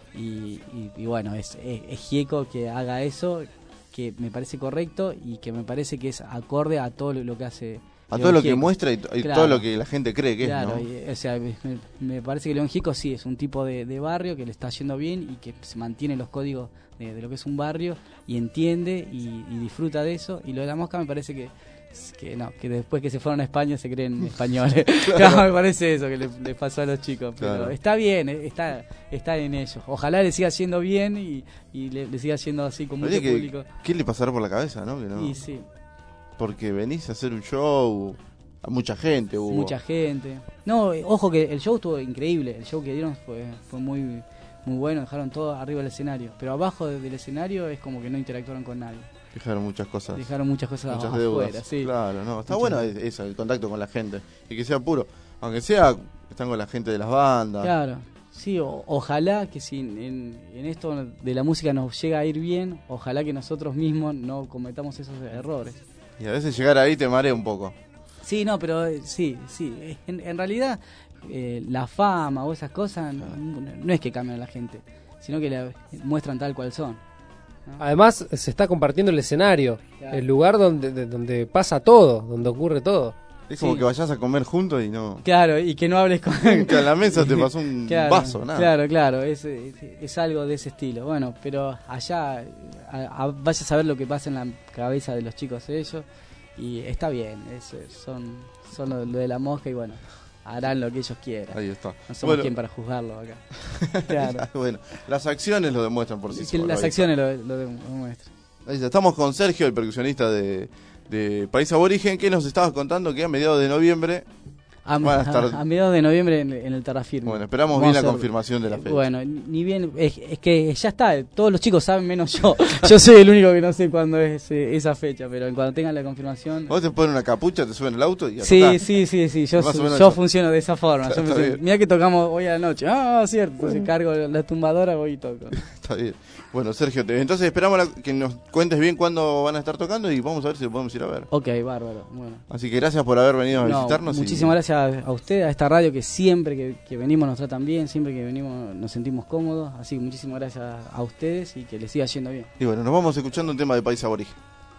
y, y, y bueno, es, es, es Gieco que haga eso, que me parece correcto y que me parece que es acorde a todo lo que hace a León todo lo Gieco. que muestra y, y claro. todo lo que la gente cree que claro, es, ¿no? Y, o sea, me, me parece que León Gieco sí es un tipo de, de barrio que le está yendo bien y que se mantiene los códigos de, de lo que es un barrio y entiende y, y disfruta de eso. Y lo de la mosca me parece que que no, que después que se fueron a España se creen españoles. Claro. No, me parece eso que le, le pasó a los chicos. Pero claro. está bien, está está en ellos. Ojalá le siga haciendo bien y, y le, le siga haciendo así con mucho que, público. ¿Qué le pasará por la cabeza, no? Que no? Y sí. Porque venís a hacer un show, a mucha gente hubo. Mucha gente. No, ojo que el show estuvo increíble. El show que dieron fue, fue muy, muy bueno. Dejaron todo arriba del escenario. Pero abajo del escenario es como que no interactuaron con nadie. Dejaron muchas cosas. Dejaron muchas cosas muchas afuera, deudas. Sí. Claro, no, está muchas bueno deudas. Eso, el contacto con la gente. Y que sea puro. Aunque sea, están con la gente de las bandas. Claro. Sí, o, ojalá que si en, en esto de la música nos llega a ir bien, ojalá que nosotros mismos no cometamos esos errores. Y a veces llegar ahí te marea un poco. Sí, no, pero eh, sí, sí. En, en realidad, eh, la fama o esas cosas no, no es que cambian a la gente, sino que la muestran tal cual son. ¿no? Además, se está compartiendo el escenario, claro. el lugar donde, de, donde pasa todo, donde ocurre todo. Es como sí. que vayas a comer juntos y no... Claro, y que no hables con... Nunca en la mesa te pasó un claro, vaso, nada. Claro, claro, es, es, es algo de ese estilo. Bueno, pero allá a, a, vayas a ver lo que pasa en la cabeza de los chicos ellos, y está bien, es, son, son lo, lo de la mosca y bueno, harán lo que ellos quieran. Ahí está. No somos bueno. quien para juzgarlo acá. Claro. Bueno, las acciones lo demuestran por sí solas. Las acciones lo, lo demuestran. Ahí está. Estamos con Sergio, el percusionista de... de País Aborigen, que nos estabas contando que a mediados de noviembre a, van a estar... a, a mediados de noviembre en, en el Terrafirme. Bueno, esperamos Vamos bien la confirmación de la fecha. Bueno, ni bien, es, es que ya está, todos los chicos saben menos yo. Yo soy el único que no sé cuándo es eh, esa fecha, pero cuando tengan la confirmación... Vos te pones una capucha, te suben el auto y a Sí, tocar. sí, sí, sí, yo, su, yo funciono de esa forma. Yo me, mirá que tocamos hoy a la noche. Ah, cierto, entonces cargo la tumbadora, voy y toco. Está bien. Bueno, Sergio, te, entonces esperamos la, que nos cuentes bien cuándo van a estar tocando y vamos a ver si lo podemos ir a ver. Ok, bárbaro. Bueno. Así que gracias por haber venido a no, visitarnos. Muchísimas y... gracias a usted, a esta radio que siempre que, que venimos nos tratan bien, siempre que venimos nos sentimos cómodos. Así que muchísimas gracias a ustedes y que les siga yendo bien. Y bueno, nos vamos escuchando un tema de País Aborigen.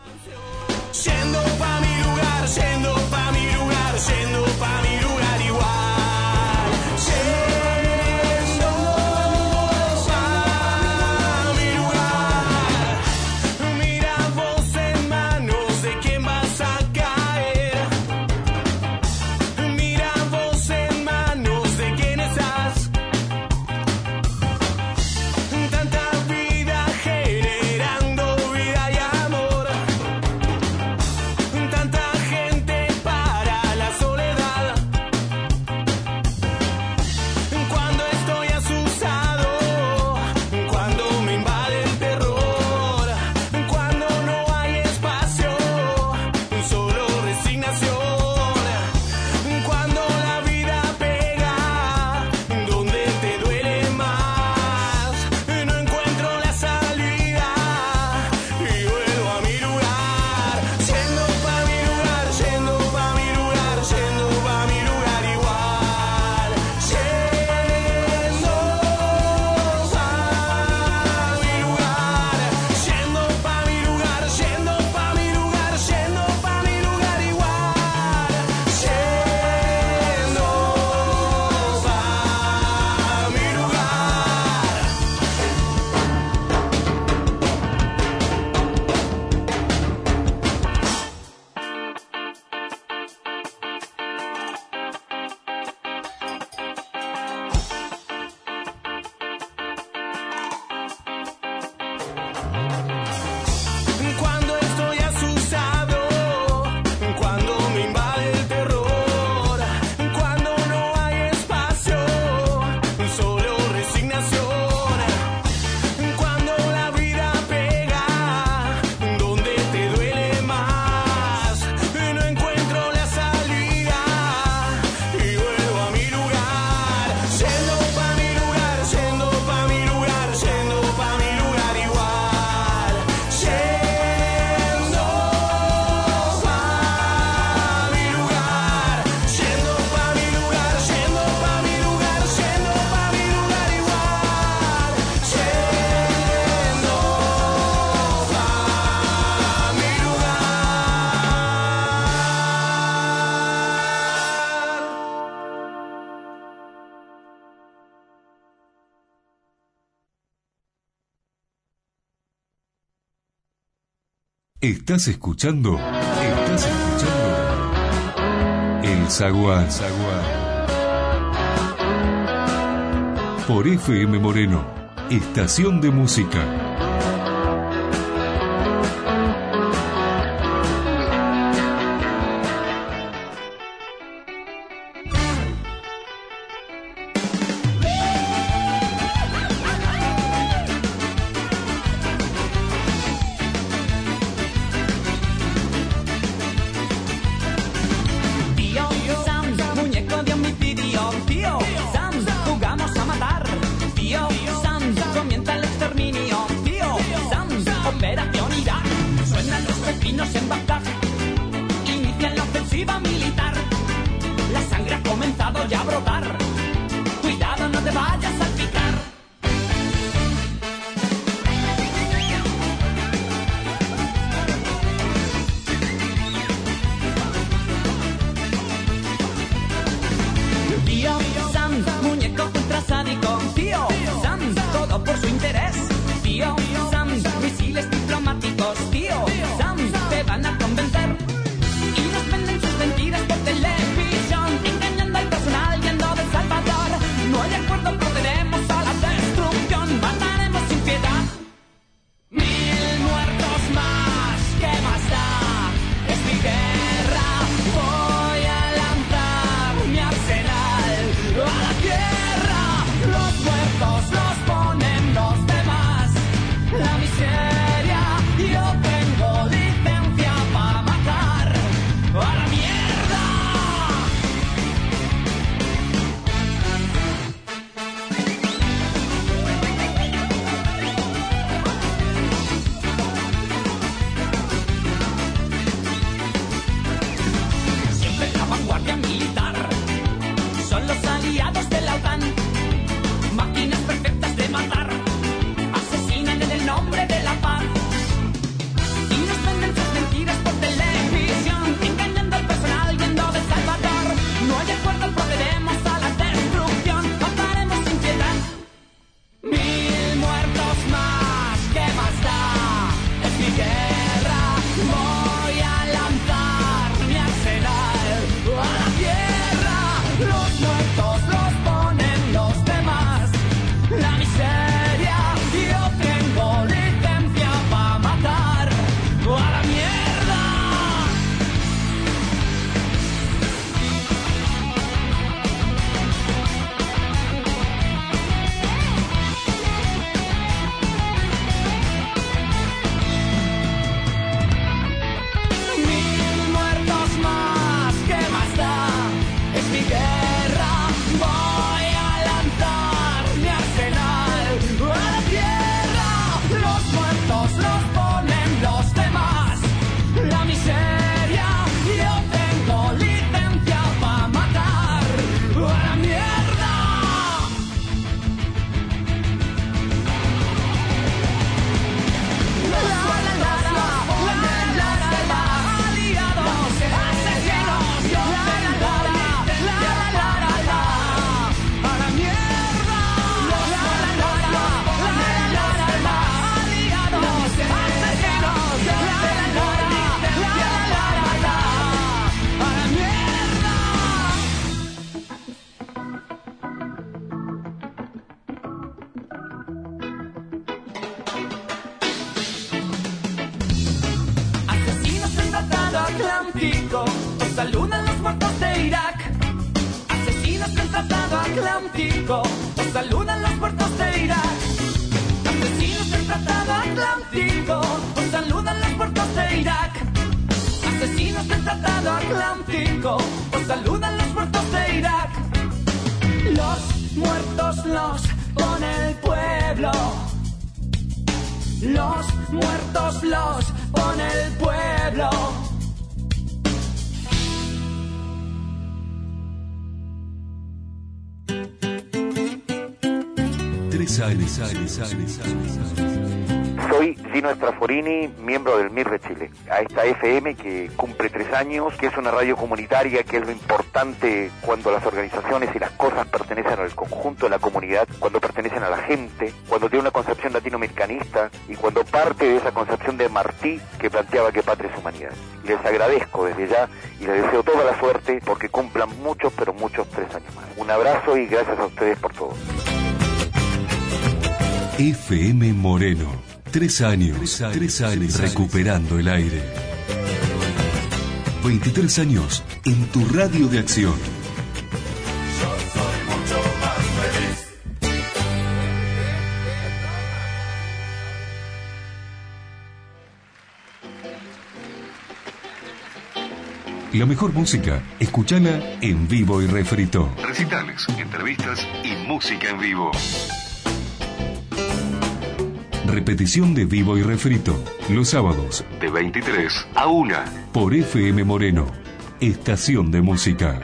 Yendo pa' mi lugar, yendo pa' mi lugar, yendo pa' mi lugar igual. Gente ¿Estás escuchando? ¿Estás escuchando? El Zaguán. Por F M Moreno, estación de música. Atlántico, os saludan los muertos de Irak. Asesinos del Tratado Atlántico, os saludan los muertos de Irak. Asesinos del Tratado Atlántico, os saludan los muertos de Irak. Asesinos del Tratado Atlántico, os saludan los muertos de Irak. Los muertos los pone el pueblo. Los muertos los pone el pueblo. Tres aires, aires, aires, aires. Soy Martino Straforini, miembro del M I R de Chile, a esta F M que cumple tres años, que es una radio comunitaria, que es lo importante cuando las organizaciones y las cosas pertenecen al conjunto de la comunidad, cuando pertenecen a la gente, cuando tiene una concepción latinoamericanista y cuando parte de esa concepción de Martí que planteaba que patria es humanidad. Y les agradezco desde ya y les deseo toda la suerte porque cumplan muchos, pero muchos tres años más. Un abrazo y gracias a ustedes por todo. F M Moreno. Tres años, tres años, tres años recuperando el aire. veintitrés años en tu radio de acción. La mejor música, escúchala en vivo y refrito. Recitales, entrevistas y música en vivo. Repetición de vivo y refrito, los sábados de veintitrés a una por F M Moreno, estación de música.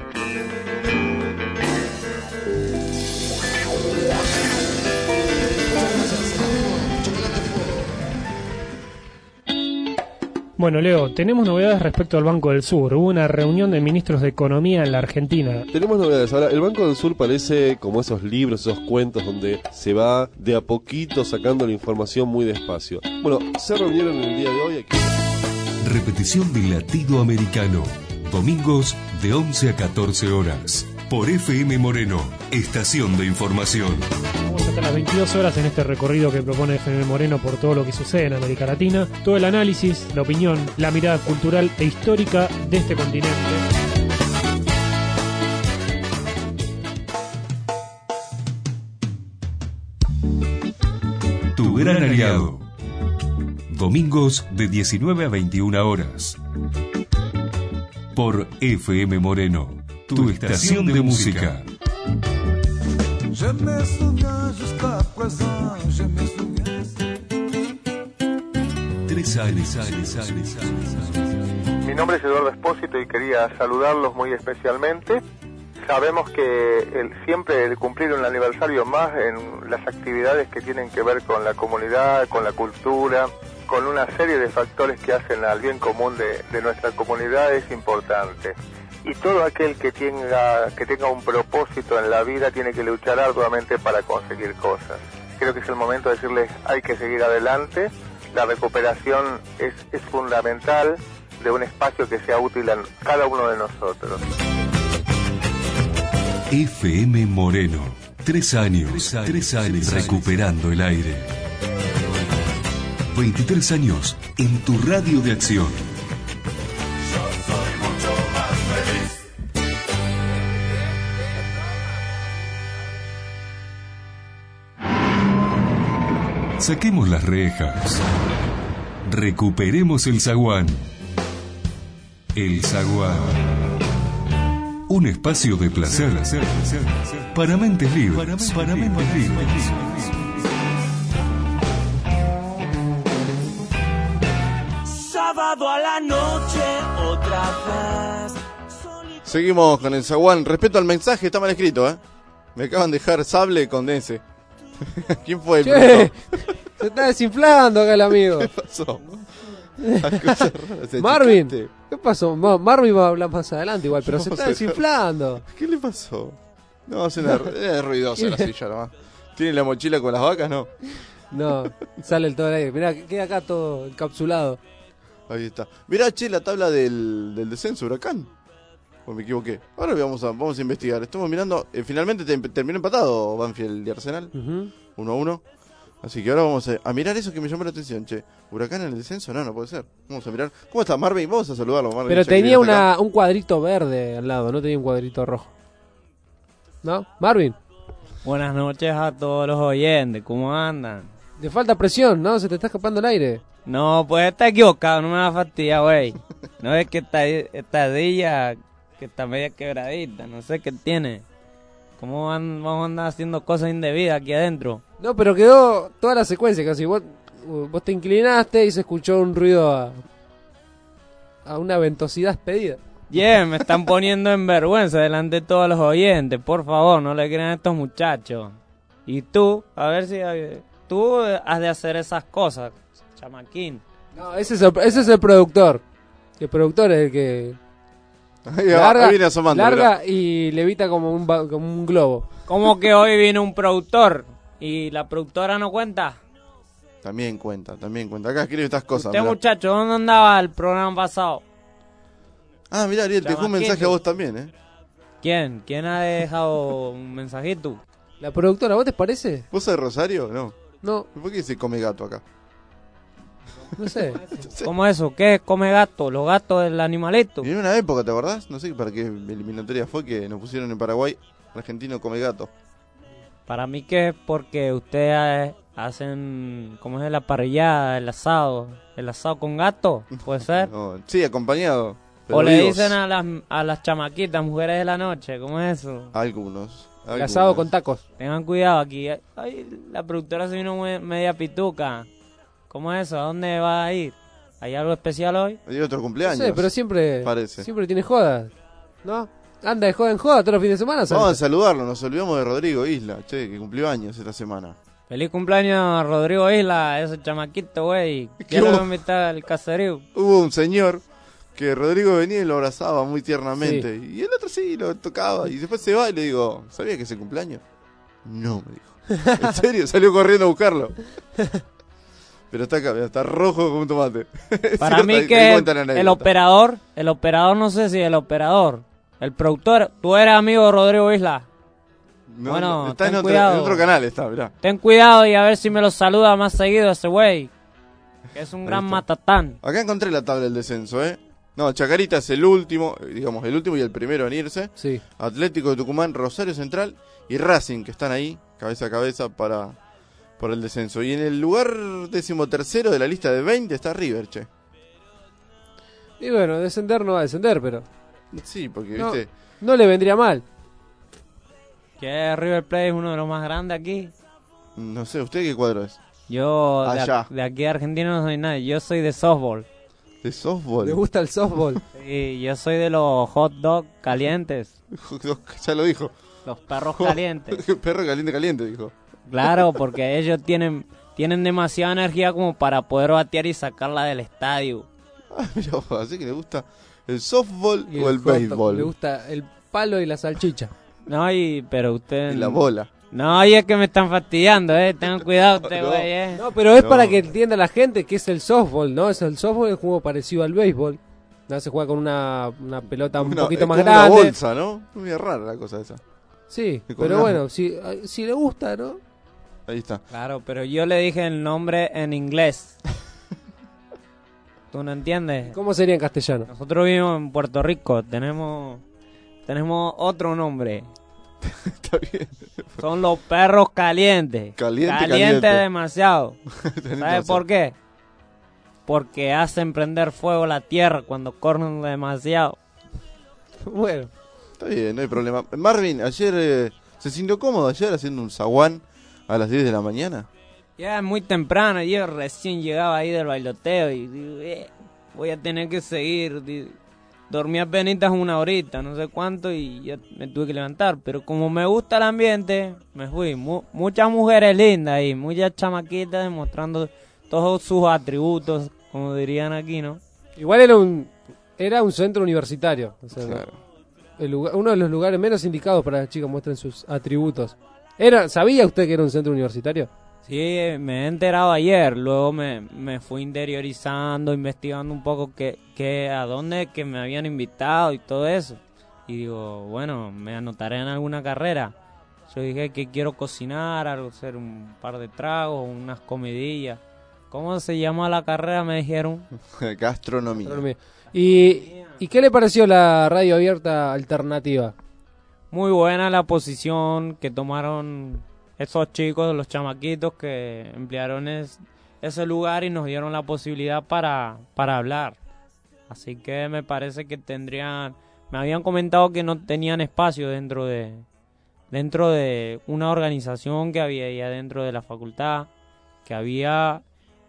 Bueno, Leo, tenemos novedades respecto al Banco del Sur. Hubo una reunión de ministros de Economía en la Argentina. Tenemos novedades. Ahora, el Banco del Sur parece como esos libros, esos cuentos donde se va de a poquito sacando la información muy despacio. Bueno, se reunieron el día de hoy aquí. Repetición de Latido Americano. Domingos de once a catorce horas. Por F M Moreno, estación de información. Vamos hasta las veintidós horas en este recorrido que propone F M Moreno por todo lo que sucede en América Latina. Todo el análisis, la opinión, la mirada cultural e histórica de este continente. Tu gran aliado. Domingos de diecinueve a veintiuna horas. Por F M Moreno. Tu estación de música. Tres años, años, años, años. Mi nombre es Eduardo Espósito y quería saludarlos muy especialmente. Sabemos que el, siempre el cumplir un aniversario más en las actividades que tienen que ver con la comunidad, con la cultura, con una serie de factores que hacen al bien común de, de nuestra comunidad es importante. Y todo aquel que tenga que tenga un propósito en la vida tiene que luchar arduamente para conseguir cosas. Creo que es el momento de decirles hay que seguir adelante. La recuperación es, es fundamental de un espacio que sea útil a cada uno de nosotros. F M Moreno. Tres años, tres años, tres años recuperando el aire. veintitrés años en tu radio de acción. Saquemos las rejas. Recuperemos el zaguán. El zaguán. Un espacio de placer para mentes libres. Para mentes libres. Sábado a la noche otra vez. Seguimos con el zaguán. Respeto al mensaje, está mal escrito, ¿eh? Me acaban de dejar sable con ese. ¿Quién fue el che, se está desinflando acá el amigo. ¿Qué pasó? Marvin, ¿qué pasó? Ma- Marvin va a hablar más adelante igual, pero no, se está se desinflando. ¿Qué le pasó? No, es, una, es ruidosa la silla nomás. ¿Tiene la mochila con las vacas? No. No, sale el todo el aire. Mirá, queda acá todo encapsulado. Ahí está. Mirá, che, la tabla del, del descenso, Huracán. ¿O me equivoqué? Ahora vamos a, vamos a investigar. Estamos mirando. Eh, finalmente te, terminó empatado Banfield y Arsenal. Uh-huh. uno a uno. Así que ahora vamos a, a mirar eso que me llamó la atención, che. ¿Huracán en el descenso? No, no puede ser. Vamos a mirar. ¿Cómo está Marvin? Vamos a saludarlo, Marvin. Pero tenía una, un cuadrito verde al lado, no tenía un cuadrito rojo. ¿No? Marvin. Buenas noches a todos los oyentes. ¿Cómo andan? Te falta presión, ¿no? Se te está escapando el aire. No, pues está equivocado, no me da fastidia, güey. No es que esta, esta dilla que está media quebradita, no sé qué tiene. ¿Cómo van, vamos a andar haciendo cosas indebidas aquí adentro? No, pero quedó toda la secuencia casi. Vos, vos te inclinaste y se escuchó un ruido a, a una ventosidad expedida. Yeah, me están poniendo en vergüenza delante de todos los oyentes. Por favor, no le crean a estos muchachos. Y tú, a ver si... Tú has de hacer esas cosas. chamaquín. No, ese es el, ese es el productor. El productor es el que Ahí va, larga, ahí viene asomando, larga mirá. y levita como un, ba- como un globo. ¿Cómo que hoy vino un productor y la productora no cuenta? También cuenta, también cuenta. Acá escribe estas cosas. Usted, mirá. muchacho, ¿dónde andaba el programa pasado? Ah, mirá, Ariel, te dejó un Chamaquito. mensaje a vos también, ¿eh? ¿Quién? ¿Quién ha dejado un mensajito? La productora, ¿vos te parece? ¿Vos sos de Rosario? No. No. ¿Por qué se come gato acá? No sé. ¿Cómo eso? ¿Qué come gato? ¿Los gatos del animalito? Y en una época, ¿te acordás? No sé para qué eliminatoria fue que nos pusieron en Paraguay. Argentino come gato. Para mí que es porque ustedes hacen, ¿cómo es la parrillada, el asado? ¿El asado con gato? ¿Puede ser? No, sí, acompañado. pero O le vivos. dicen a las, a las chamaquitas, mujeres de la noche, ¿cómo es eso? Algunos. El algunos. asado con tacos. Tengan cuidado aquí. Ay, la productora se vino me- media pituca. ¿Cómo es eso? ¿A dónde va a ir? ¿Hay algo especial hoy? Hay otro No cumpleaños. sé, pero siempre Parece. siempre tiene jodas, ¿no? Anda de joda en joda todos los fines de semana. Vamos a Santa. saludarlo, nos olvidamos de Rodrigo Isla, che, que cumplió años esta semana. Feliz cumpleaños, Rodrigo Isla, ese chamaquito, güey. ¿Qué ¿Quién lo hubo? va a invitar al caserío? Hubo un señor que Rodrigo venía y lo abrazaba muy tiernamente. Y el otro sí, lo tocaba. Y después se va y le digo, ¿sabía que es el cumpleaños? No, me dijo. ¿En serio? Salió corriendo a buscarlo. Pero está acá, mirá, está rojo como un tomate. Es Para cierto, mí ahí- ahí que cuentan la el anécdota. operador, el operador, no sé si el operador, el productor, tú eres amigo de Rodrigo Isla. No, bueno, no, está ten en otro, cuidado. en otro canal, está, mirá. Ten cuidado y a ver si me lo saluda más seguido ese güey. Que es un Ahí gran está. matatán. Acá encontré la tabla del descenso, ¿eh? No, Chacarita es el último, eh, digamos, el último y el primero en irse. Sí. Atlético de Tucumán, Rosario Central y Racing, que están ahí, cabeza a cabeza, para por el descenso. Y en el lugar decimotercero de la lista de veinte está River, che. Y bueno, descender no va a descender, pero Sí, porque, no, viste, no le vendría mal. Que River Plate es uno de los más grandes aquí. no sé, ¿usted qué cuadro es? Yo de, Allá. ac- de aquí de Argentina no soy nadie. Yo soy de softball. ¿De softball? Le gusta el softball. Sí, yo soy de los hot dog calientes. Ya lo dijo. Los perros calientes. Perro caliente, caliente, dijo. Claro, porque ellos tienen tienen demasiada energía como para poder batear y sacarla del estadio. Ah, mira, así que le gusta el softball Y o el hot dog, béisbol. Le gusta el palo y la salchicha. No, y, pero usted... Y la bola. No, y es que me están fastidiando, eh. Tengan cuidado ustedes, No. güey, eh. No, pero es No. para que entienda la gente que es el softball, ¿no? Es el softball, es un juego parecido al béisbol. ¿No? Se juega con una, una pelota un Una- poquito es más como grande. una bolsa, ¿no? Muy rara la cosa esa. Sí, Y con pero una- bueno, si, si le gusta, ¿no? Ahí está. Claro, pero yo le dije el nombre en inglés. ¿Tú no entiendes? ¿Cómo sería en castellano? Nosotros vivimos en Puerto Rico, tenemos tenemos otro nombre. Está bien. Son los perros calientes. Caliente, Caliente caliente. demasiado. Tenés ¿Sabes razón. por qué? Porque hacen prender fuego la tierra cuando corren demasiado. Bueno, Está bien, no hay problema. Marvin, ayer eh, se sintió cómodo ayer haciendo un zaguán a las diez de la mañana. Ya es muy temprano, yo recién llegaba ahí del bailoteo y digo, eh, voy a tener que seguir. Di- Dormí apenas una horita, no sé cuánto, y ya me tuve que levantar. Pero como me gusta el ambiente, me fui. Mu- muchas mujeres lindas ahí, muchas chamaquitas demostrando todos sus atributos, como dirían aquí, ¿no? igual era un era un centro universitario. O sea, Claro. el lugar, uno de los lugares menos indicados para que las chicas muestren sus atributos. Era, ¿sabía usted que era un centro universitario? Sí, me he enterado ayer, luego me, me fui interiorizando, investigando un poco que, que a dónde que me habían invitado y todo eso. Y digo, bueno, me anotaré en alguna carrera. Yo dije que quiero cocinar, algo, hacer un par de tragos, unas comidillas. ¿Cómo se llama la carrera? Me dijeron. Gastronomía. ¿Y, ¿Y qué le pareció la radio abierta alternativa? Muy buena la posición que tomaron esos chicos, los chamaquitos que emplearon es- ese lugar y nos dieron la posibilidad para, para hablar. Así que me parece que tendrían, me habían comentado que no tenían espacio dentro de dentro de una organización que había ahí adentro de la facultad, que había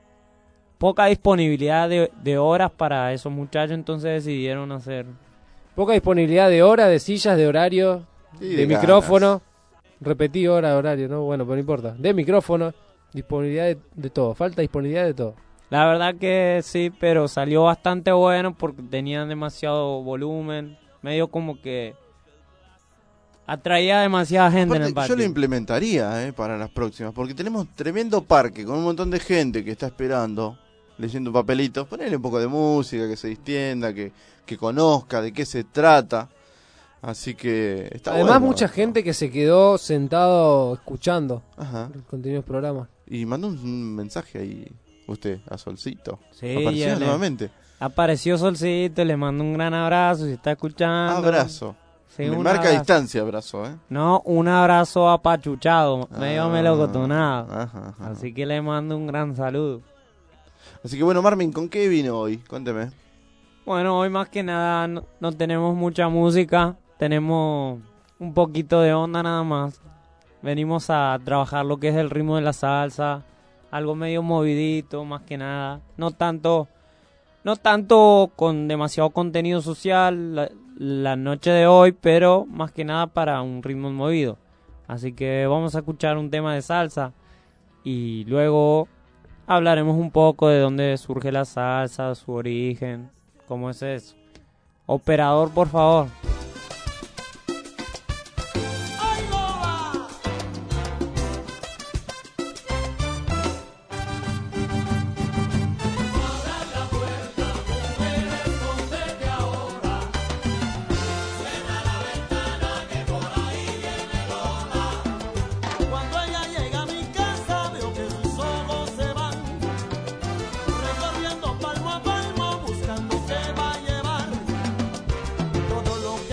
poca disponibilidad de, de horas para esos muchachos, entonces decidieron hacer Poca disponibilidad de hora, de sillas, de horario, Sí, de, de micrófono. Repetí hora, horario, ¿no? Bueno, pero no importa. De micrófono, disponibilidad de, de todo. Falta disponibilidad de todo. La verdad que sí, pero salió bastante bueno porque tenían demasiado volumen, medio como que atraía demasiada gente. Aparte, en el parque. yo lo implementaría eh, para las próximas, porque tenemos tremendo parque con un montón de gente que está esperando, leyendo papelitos. Ponele un poco de música, que se distienda, que, que conozca de qué se trata. Así que está Además, bueno. mucha gente que se quedó sentado escuchando Ajá. el contenido del programa. Y mandó un mensaje ahí, usted, a Solcito. Sí, Apareció ya le- nuevamente. Apareció Solcito, le mando un gran abrazo si está escuchando. Abrazo. Sí, Me un marca abrazo. distancia, abrazo, ¿eh? No, un abrazo apachuchado, medio Ah, melocotonado. ajá, ajá. Así que le mando un gran saludo. Así que bueno, Marvin, ¿con qué vino hoy? Cuénteme. Bueno, hoy más que nada no, no tenemos mucha música, tenemos un poquito de onda nada más. Venimos a trabajar lo que es el ritmo de la salsa, algo medio movidito, más que nada. No tanto, no tanto con demasiado contenido social la, la noche de hoy, pero más que nada para un ritmo movido. Así que vamos a escuchar un tema de salsa y luego hablaremos un poco de dónde surge la salsa, su origen, cómo es eso. Operador, por favor. Cuando ella llega a mi casa veo que sus ojos se van recorriendo palmo a palmo buscando qué va a llevar. Todo lo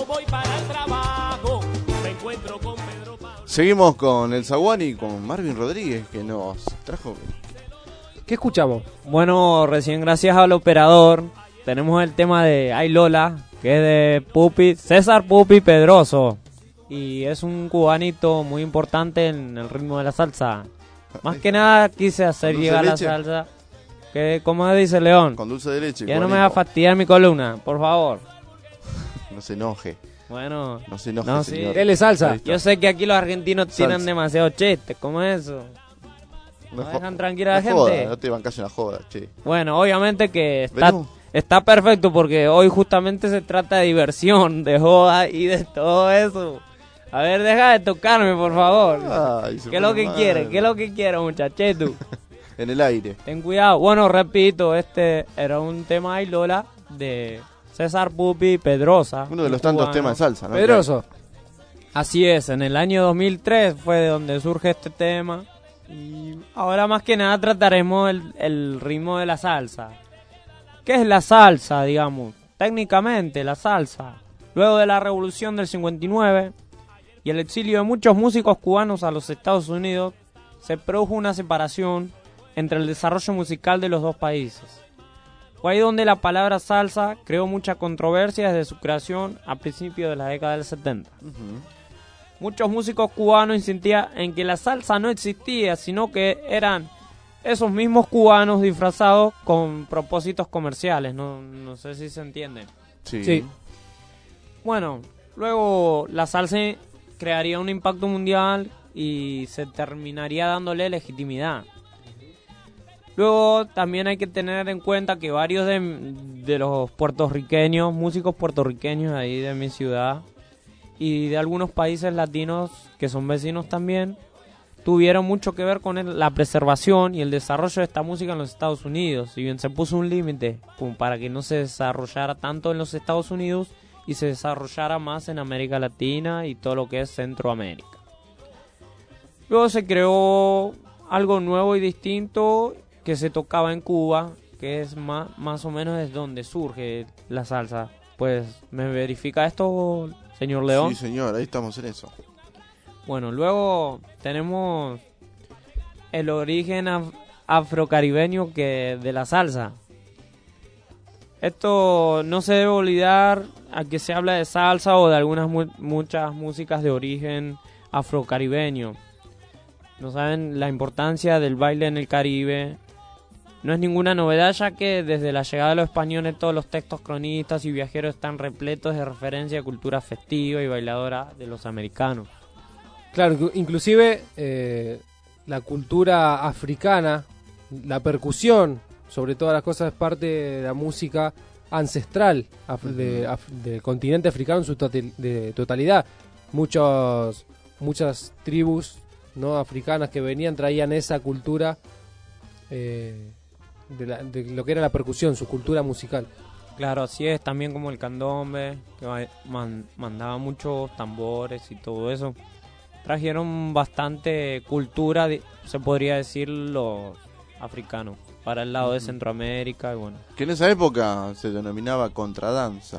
voy para el trabajo, me encuentro con Pedro Pablo. Seguimos con el Zaguán y con Marvin Rodríguez, que nos trajo... ¿Qué escuchamos? Bueno, recién gracias al operador tenemos el tema de Ay Lola, que es de Pupi, César Pupi Pedroso. Y es un cubanito muy importante en el ritmo de la salsa. Más que nada quise hacer ¿Con dulce llegar de la leche? salsa. Que, ¿cómo dice León? Con dulce de leche. Ya no me cubanito. va a fastidiar mi columna, por favor. No se enoje. Bueno, No se enoje, no, señor. sí. Dele salsa. Ahí está. Yo sé que aquí los argentinos Salsa. tiran demasiados chistes, ¿cómo es eso? No jo- dejan tranquila a la no joda, gente. no te bancas una joda, che. Bueno, obviamente que está, Venimos. está perfecto porque hoy justamente se trata de diversión, de joda y de todo eso. A ver, deja de tocarme, por favor. Ay, se ¿Qué es lo pone que mal. quiere? ¿Qué es lo que quiere, muchachetu? En el aire. Ten cuidado. Bueno, repito, este era un tema de Lola de César Pupi Pedrosa. Uno de un los tantos cubano. temas de salsa, ¿no? Pedroso. Así es, en el año dos mil tres fue de donde surge este tema. Y ahora más que nada trataremos el, el ritmo de la salsa. ¿Qué es la salsa, digamos? Técnicamente, la salsa. Luego de la revolución del cincuenta y nueve y el exilio de muchos músicos cubanos a los Estados Unidos, se produjo una separación entre el desarrollo musical de los dos países. Fue ahí donde la palabra salsa creó mucha controversia desde su creación a principios de la década del setenta. Muchos músicos cubanos insistían en que la salsa no existía, sino que eran esos mismos cubanos disfrazados con propósitos comerciales. No, no sé si se entiende. Sí. Sí. Bueno, luego la salsa crearía un impacto mundial y se terminaría dándole legitimidad. Luego también hay que tener en cuenta que varios de, de los puertorriqueños, músicos puertorriqueños ahí de mi ciudad y de algunos países latinos que son vecinos también, tuvieron mucho que ver con el- la preservación y el desarrollo de esta música en los Estados Unidos. Si bien se puso un límite como para que no se desarrollara tanto en los Estados Unidos y se desarrollara más en América Latina y todo lo que es Centroamérica. Luego se creó algo nuevo y distinto que se tocaba en Cuba, que es más, más o menos es donde surge la salsa. Pues, ¿me verifica esto, señor León? Sí, señor, ahí estamos en eso. Bueno, luego tenemos el origen af- afrocaribeño que de la salsa. Esto no se debe olvidar a que se habla de salsa o de algunas mu- muchas músicas de origen afrocaribeño. No saben la importancia del baile en el Caribe. No es ninguna novedad, ya que desde la llegada de los españoles todos los textos cronistas y viajeros están repletos de referencia a cultura festiva y bailadora de los americanos. Claro, inclu- inclusive eh, la cultura africana, la percusión, sobre todas las cosas, es parte de la música ancestral af- de- af- del continente africano en su total- de totalidad. Muchos, muchas tribus no africanas que venían traían esa cultura eh, de, la- de lo que era la percusión, su cultura musical. Claro, así es, también como el candombe, que va- man- mandaba muchos tambores y todo eso. Trajeron bastante cultura, di- se podría decir, los africanos, para el lado de Ujú. Centroamérica y bueno. Que en esa época se denominaba contradanza.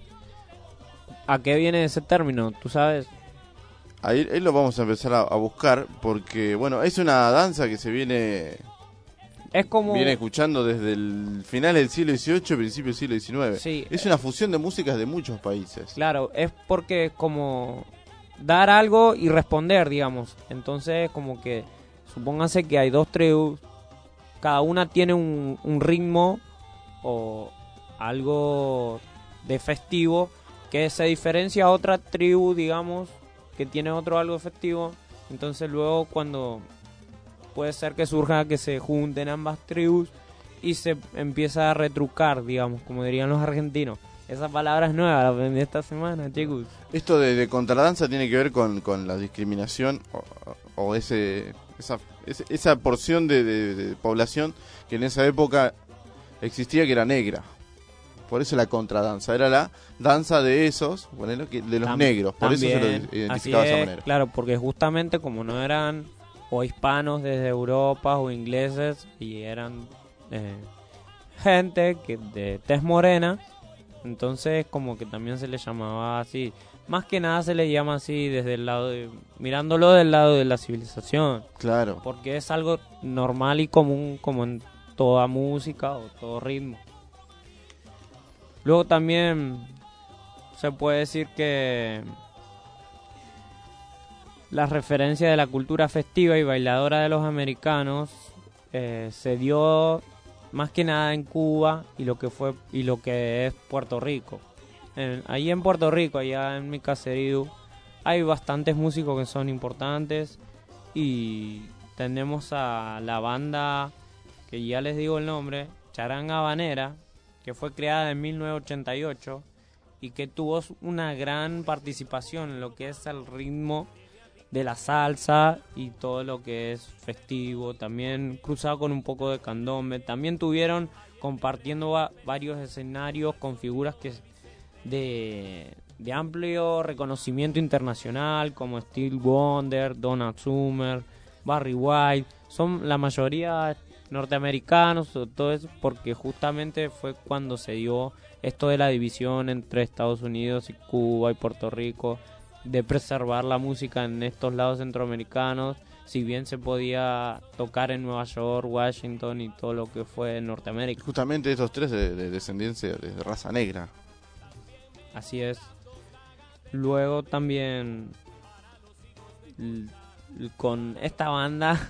¿A qué viene ese término? ¿Tú sabes? Ahí, ahí lo vamos a empezar a, a buscar porque, bueno, es una danza que se viene Es como... viene escuchando desde el final del siglo dieciocho, principio del siglo diecinueve. Sí. Es una fusión de músicas de muchos países. Claro, es porque como dar algo y responder, digamos. Entonces, como que supóngase que hay dos tribus, cada una tiene un, un ritmo o algo de festivo que se diferencia a otra tribu, digamos, que tiene otro algo festivo. Entonces luego cuando puede ser que surja que se junten ambas tribus y se empieza a retrucar, digamos, como dirían los argentinos. Esa palabra es nueva, la aprendí esta semana, chicos. Esto de, de contradanza tiene que ver con, con la discriminación o, o ese esa, ese- esa porción de, de- de población que en esa época existía que era negra. Por eso la contradanza, era la danza de esos, ponele, que- de los Tam- negros, por eso se también, lo identificaba así de esa es, manera. Claro, porque justamente como no eran o hispanos desde Europa o ingleses y eran eh, gente que de tez morena, Entonces como que también se le llamaba así. Más que nada se le llama así desde el lado de, mirándolo del lado de la civilización. Claro. Porque es algo normal y común como en toda música o todo ritmo. Luego también se puede decir que la referencia de la cultura festiva y bailadora de los americanos eh, se dio más que nada en Cuba y lo que fue y lo que es Puerto Rico. En, ahí en Puerto Rico, allá en mi caserío, hay bastantes músicos que son importantes y tenemos a la banda que ya les digo el nombre, Charanga Habanera, que fue creada en mil novecientos ochenta y ocho y que tuvo una gran participación en lo que es el ritmo de la salsa y todo lo que es festivo, también cruzado con un poco de candombe. También tuvieron compartiendo va, varios escenarios con figuras que de, de amplio reconocimiento internacional como Stevie Wonder, Donna Summer, Barry White. Son la mayoría norteamericanos, todo eso porque justamente fue cuando se dio esto de la división entre Estados Unidos y Cuba y Puerto Rico, de preservar la música en estos lados centroamericanos, si bien se podía tocar en Nueva York, Washington y todo lo que fue en Norteamérica. Justamente estos tres de, de descendencia de raza negra. Así es. Luego también l- l- con esta banda,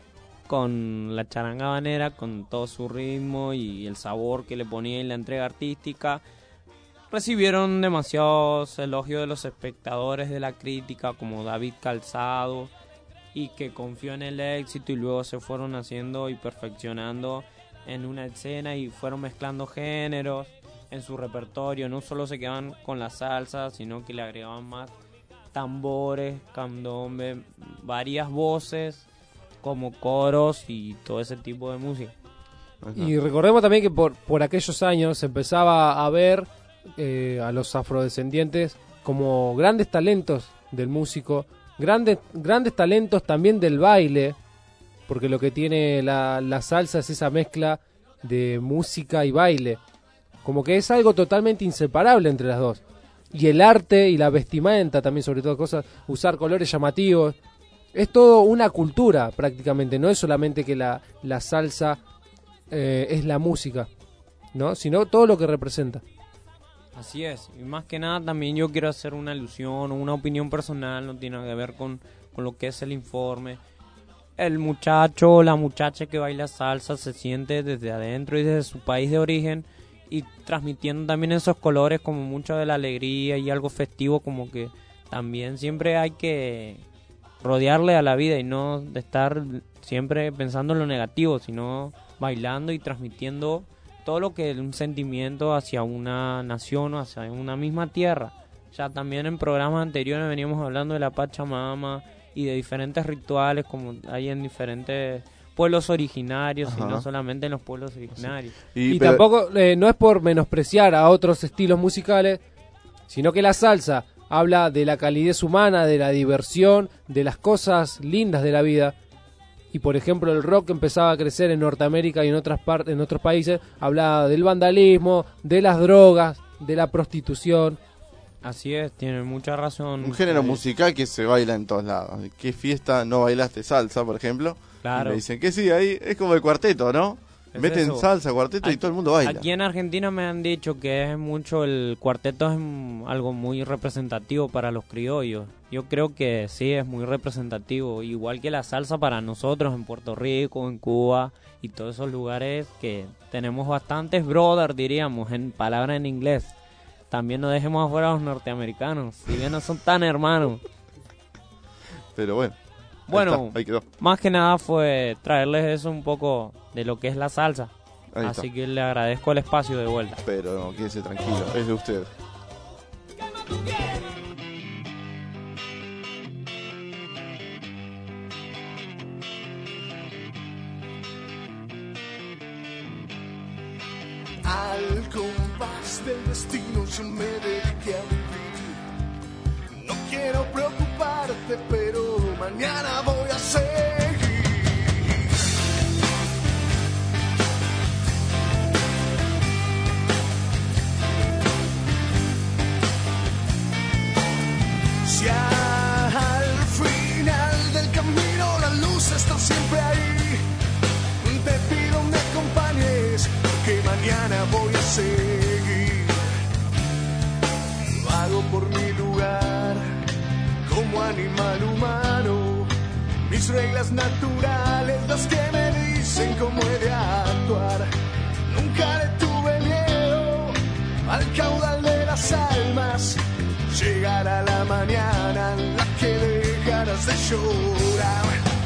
con la Charanga Habanera, con todo su ritmo y el sabor que le ponía en la entrega artística, recibieron demasiados elogios de los espectadores, de la crítica, como David Calzado, y que confió en el éxito y luego se fueron haciendo y perfeccionando en una escena y fueron mezclando géneros en su repertorio. No solo se quedaban con la salsa, sino que le agregaban más tambores, candombe, varias voces como coros y todo ese tipo de música. Y recordemos también que por, por aquellos años se empezaba a ver eh, a los afrodescendientes como grandes talentos del músico, grandes, grandes talentos también del baile, porque lo que tiene la, la salsa es esa mezcla de música y baile, como que es algo totalmente inseparable entre las dos. Y el arte y la vestimenta también, sobre todo cosas, usar colores llamativos, es todo una cultura prácticamente, no es solamente que la, la salsa eh, es la música, ¿no? Sino todo lo que representa. Así es, y más que nada también yo quiero hacer una alusión o una opinión personal, no tiene nada que ver con, con lo que es el informe. El muchacho o la muchacha que baila salsa se siente desde adentro y desde su país de origen y transmitiendo también esos colores como mucho de la alegría y algo festivo, como que también siempre hay que rodearle a la vida y no de estar siempre pensando en lo negativo, sino bailando y transmitiendo todo lo que es un sentimiento hacia una nación o hacia una misma tierra. Ya también en programas anteriores veníamos hablando de la Pachamama y de diferentes rituales como hay en diferentes pueblos originarios. Ajá. Y no solamente en los pueblos originarios. Sí. Y, y pero... tampoco eh, no es por menospreciar a otros estilos musicales, sino que la salsa habla de la calidez humana, de la diversión, de las cosas lindas de la vida. Y por ejemplo el rock empezaba a crecer en Norteamérica y en otras partes, en otros países, hablaba del vandalismo, de las drogas, de la prostitución. Así es, tiene mucha razón. Un género musical que se baila en todos lados. ¿Qué fiesta no bailaste salsa, por ejemplo? Claro. Y me dicen que sí, ahí es como el cuarteto, ¿no? Es Meten eso. salsa, cuarteto aquí, y todo el mundo baila. Aquí en Argentina me han dicho que es mucho, el cuarteto es algo muy representativo para los criollos. Yo creo que sí, es muy representativo, igual que la salsa para nosotros en Puerto Rico, en Cuba y todos esos lugares que tenemos bastantes brothers, diríamos, en palabra en inglés. También no dejemos afuera a los norteamericanos, si bien no son tan hermanos. Pero bueno. Bueno, ahí está, ahí quedó. Más que nada fue traerles eso un poco de lo que es la salsa. Ahí Así está. que le agradezco el espacio de vuelta. Pero no, quédese tranquilo, es de usted. Al compás del destino yo me dediqué a vivir. No quiero preocuparte, pero mañana voy a seguir. está siempre ahí. Te pido me acompañes, que mañana voy a seguir. Vago por mi lugar, como animal humano. Mis reglas naturales, las que me dicen cómo he de actuar. Nunca le tuve miedo al caudal de las almas. Llegará la mañana en la que dejarás de llorar.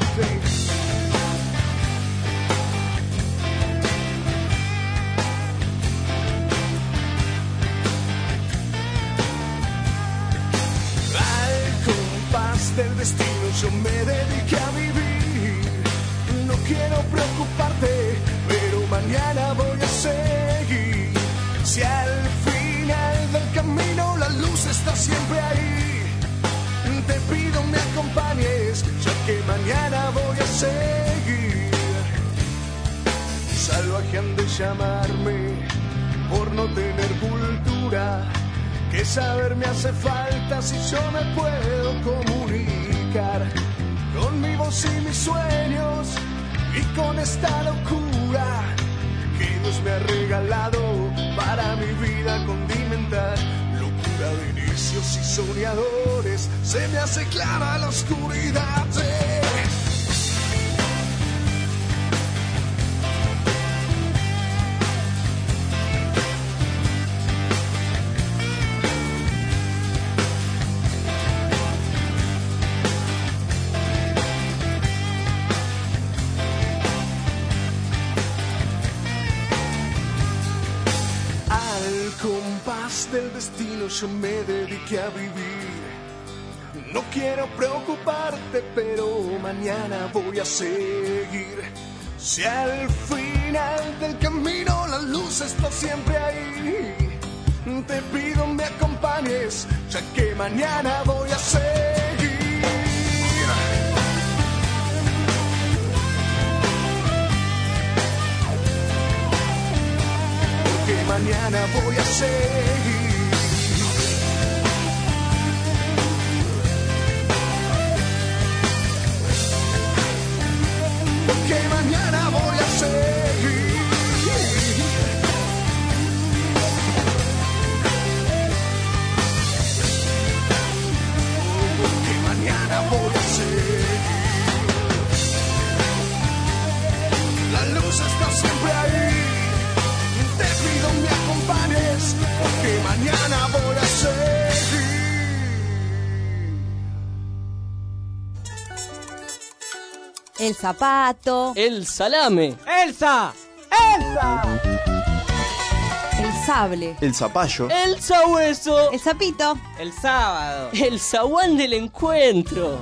Al compás del destino yo me dediqué a vivir. No quiero preocuparte, pero mañana voy a seguir. Si al final del camino la luz está siempre ahí, te pido me acompañes, ya que mañana voy a seguir. Salvaje han de llamarme por no tener cultura. ¿Qué saber me hace falta si yo me puedo comunicar con mi voz y mis sueños y con esta locura que Dios me ha regalado para mi vida condimentar? Locura de inicios y soñadores, se me hace clara la oscuridad. eh. Del destino yo me dediqué a vivir. No quiero preocuparte, pero mañana voy a seguir. Si al final del camino la luz está siempre ahí, te pido me acompañes, ya que mañana voy a seguir. Porque mañana voy a seguir. Porque mañana voy a seguir. Porque mañana voy a seguir. La luz está siempre ahí. Te pido me acompañes, porque mañana voy a seguir. El zapato. El salame. ¡Elsa! ¡Elsa! El sable. El zapallo. El sabueso. El sapito. El sábado. El zaguán del encuentro.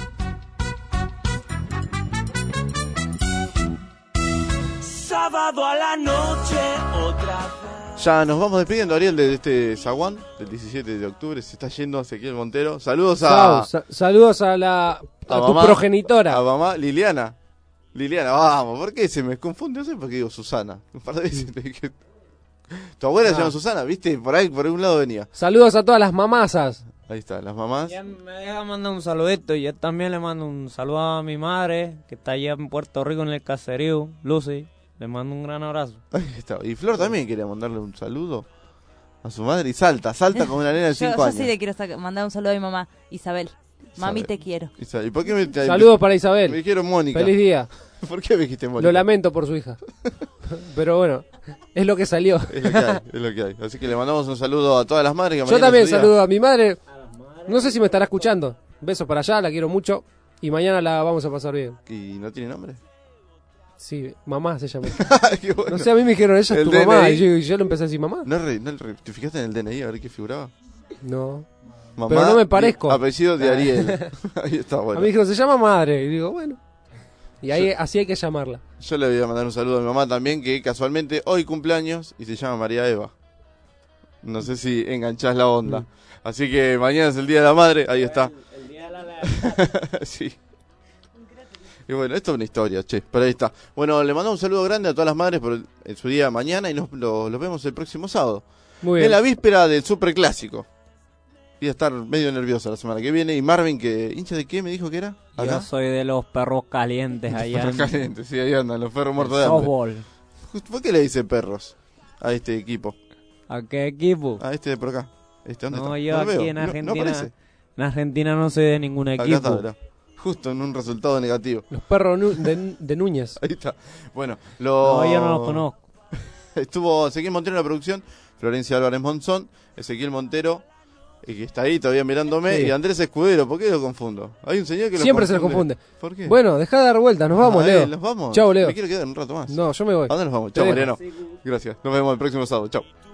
Sábado a la noche, otra vez. Ya nos vamos despidiendo, Ariel, de este zaguán del diecisiete de octubre. Se está yendo Ezequiel Montero. Saludos a... Chao, sa- saludos a la a, a tu mamá, progenitora. A mamá Liliana. Liliana, vamos, ¿por qué se me confunde? No sé por qué digo Susana. Un par de veces te dije... Tu abuela Ah. se llama Susana, ¿viste? Por ahí, por un lado venía. Saludos a todas las mamazas. Ahí está, las mamás. Ya me deja mandar un saludito y yo también le mando un saludo a mi madre, que está allá en Puerto Rico en el caserío, Lucy. Le mando un gran abrazo. Ahí está. Y Flor también quería mandarle un saludo a su madre y salta, salta como una nena de Yo, cinco yo años. sí le quiero saca- mandar un saludo a mi mamá, Isabel. Mami, Isabel. te quiero. Isa- ¿Y por qué me te- Saludos para Isabel. Me dijeron Mónica. Feliz día. ¿Por qué me dijiste Mónica? Lo lamento por su hija. Pero bueno, es lo que salió. Es lo que hay, es lo que hay. Así que le mandamos un saludo a todas las madres. Que Yo mañana también es su día. saludo a mi madre. No sé si me estará escuchando. Besos para allá, la quiero mucho. Y mañana la vamos a pasar bien. ¿Y no tiene nombre? Sí, mamá se llama. Qué bueno. No sé, a mí me dijeron, ella es El tu D N I. mamá. Y yo, y yo le empecé a decir mamá. ¿No, re- no re- te fijaste en el D N I a ver qué figuraba? No. Mamá, Pero no me parezco. di- Apellido de Ariel. Ahí está, bueno. A mí dijeron, se llama madre. Y digo, bueno. Y ahí así hay que llamarla. Yo le voy a mandar un saludo a mi mamá también, que casualmente hoy cumpleaños y se llama María Eva. No sé si enganchás la onda. Así que mañana es el Día de la Madre, ahí está. El día de la lealtad. Sí. Y bueno, esto es una historia, che, pero ahí está. Bueno, le mandamos un saludo grande a todas las madres por el- en su día de mañana y nos lo- los vemos el próximo sábado. Muy En bien. la víspera del superclásico. Voy a estar medio nervioso la semana que viene. Y Marvin, que hincha de qué me dijo que era? ¿Acá? Yo soy de los perros calientes allá. Perros calientes, sí, ahí andan, los perros muertos El de hambre. softball. ¿Por qué le dice perros a este equipo? ¿A qué equipo? A este de por acá. Este, ¿dónde No, está? yo lo aquí veo. en No- no Argentina. aparece. en Argentina no soy de ningún Acá equipo. está, mirá. Justo en un resultado negativo. Los perros nu- de, de Núñez. Ahí está. Bueno, lo... No, yo no los conozco. Estuvo Ezequiel Montero en la producción, Florencia Álvarez Monzón, Ezequiel Montero, eh, que está ahí todavía mirándome, Sí. y Andrés Escudero. ¿Por qué lo confundo? Hay un señor que lo Siempre se los confunde. ¿Por qué? Bueno, deja de dar vueltas, nos vamos, Ah, Leo. eh, nos vamos. Chau, Leo. Me quiero quedar un rato más. No, yo me voy. ¿A dónde nos vamos? Te Chao, dejo. Mariano. Gracias. Nos vemos el próximo sábado. Chao.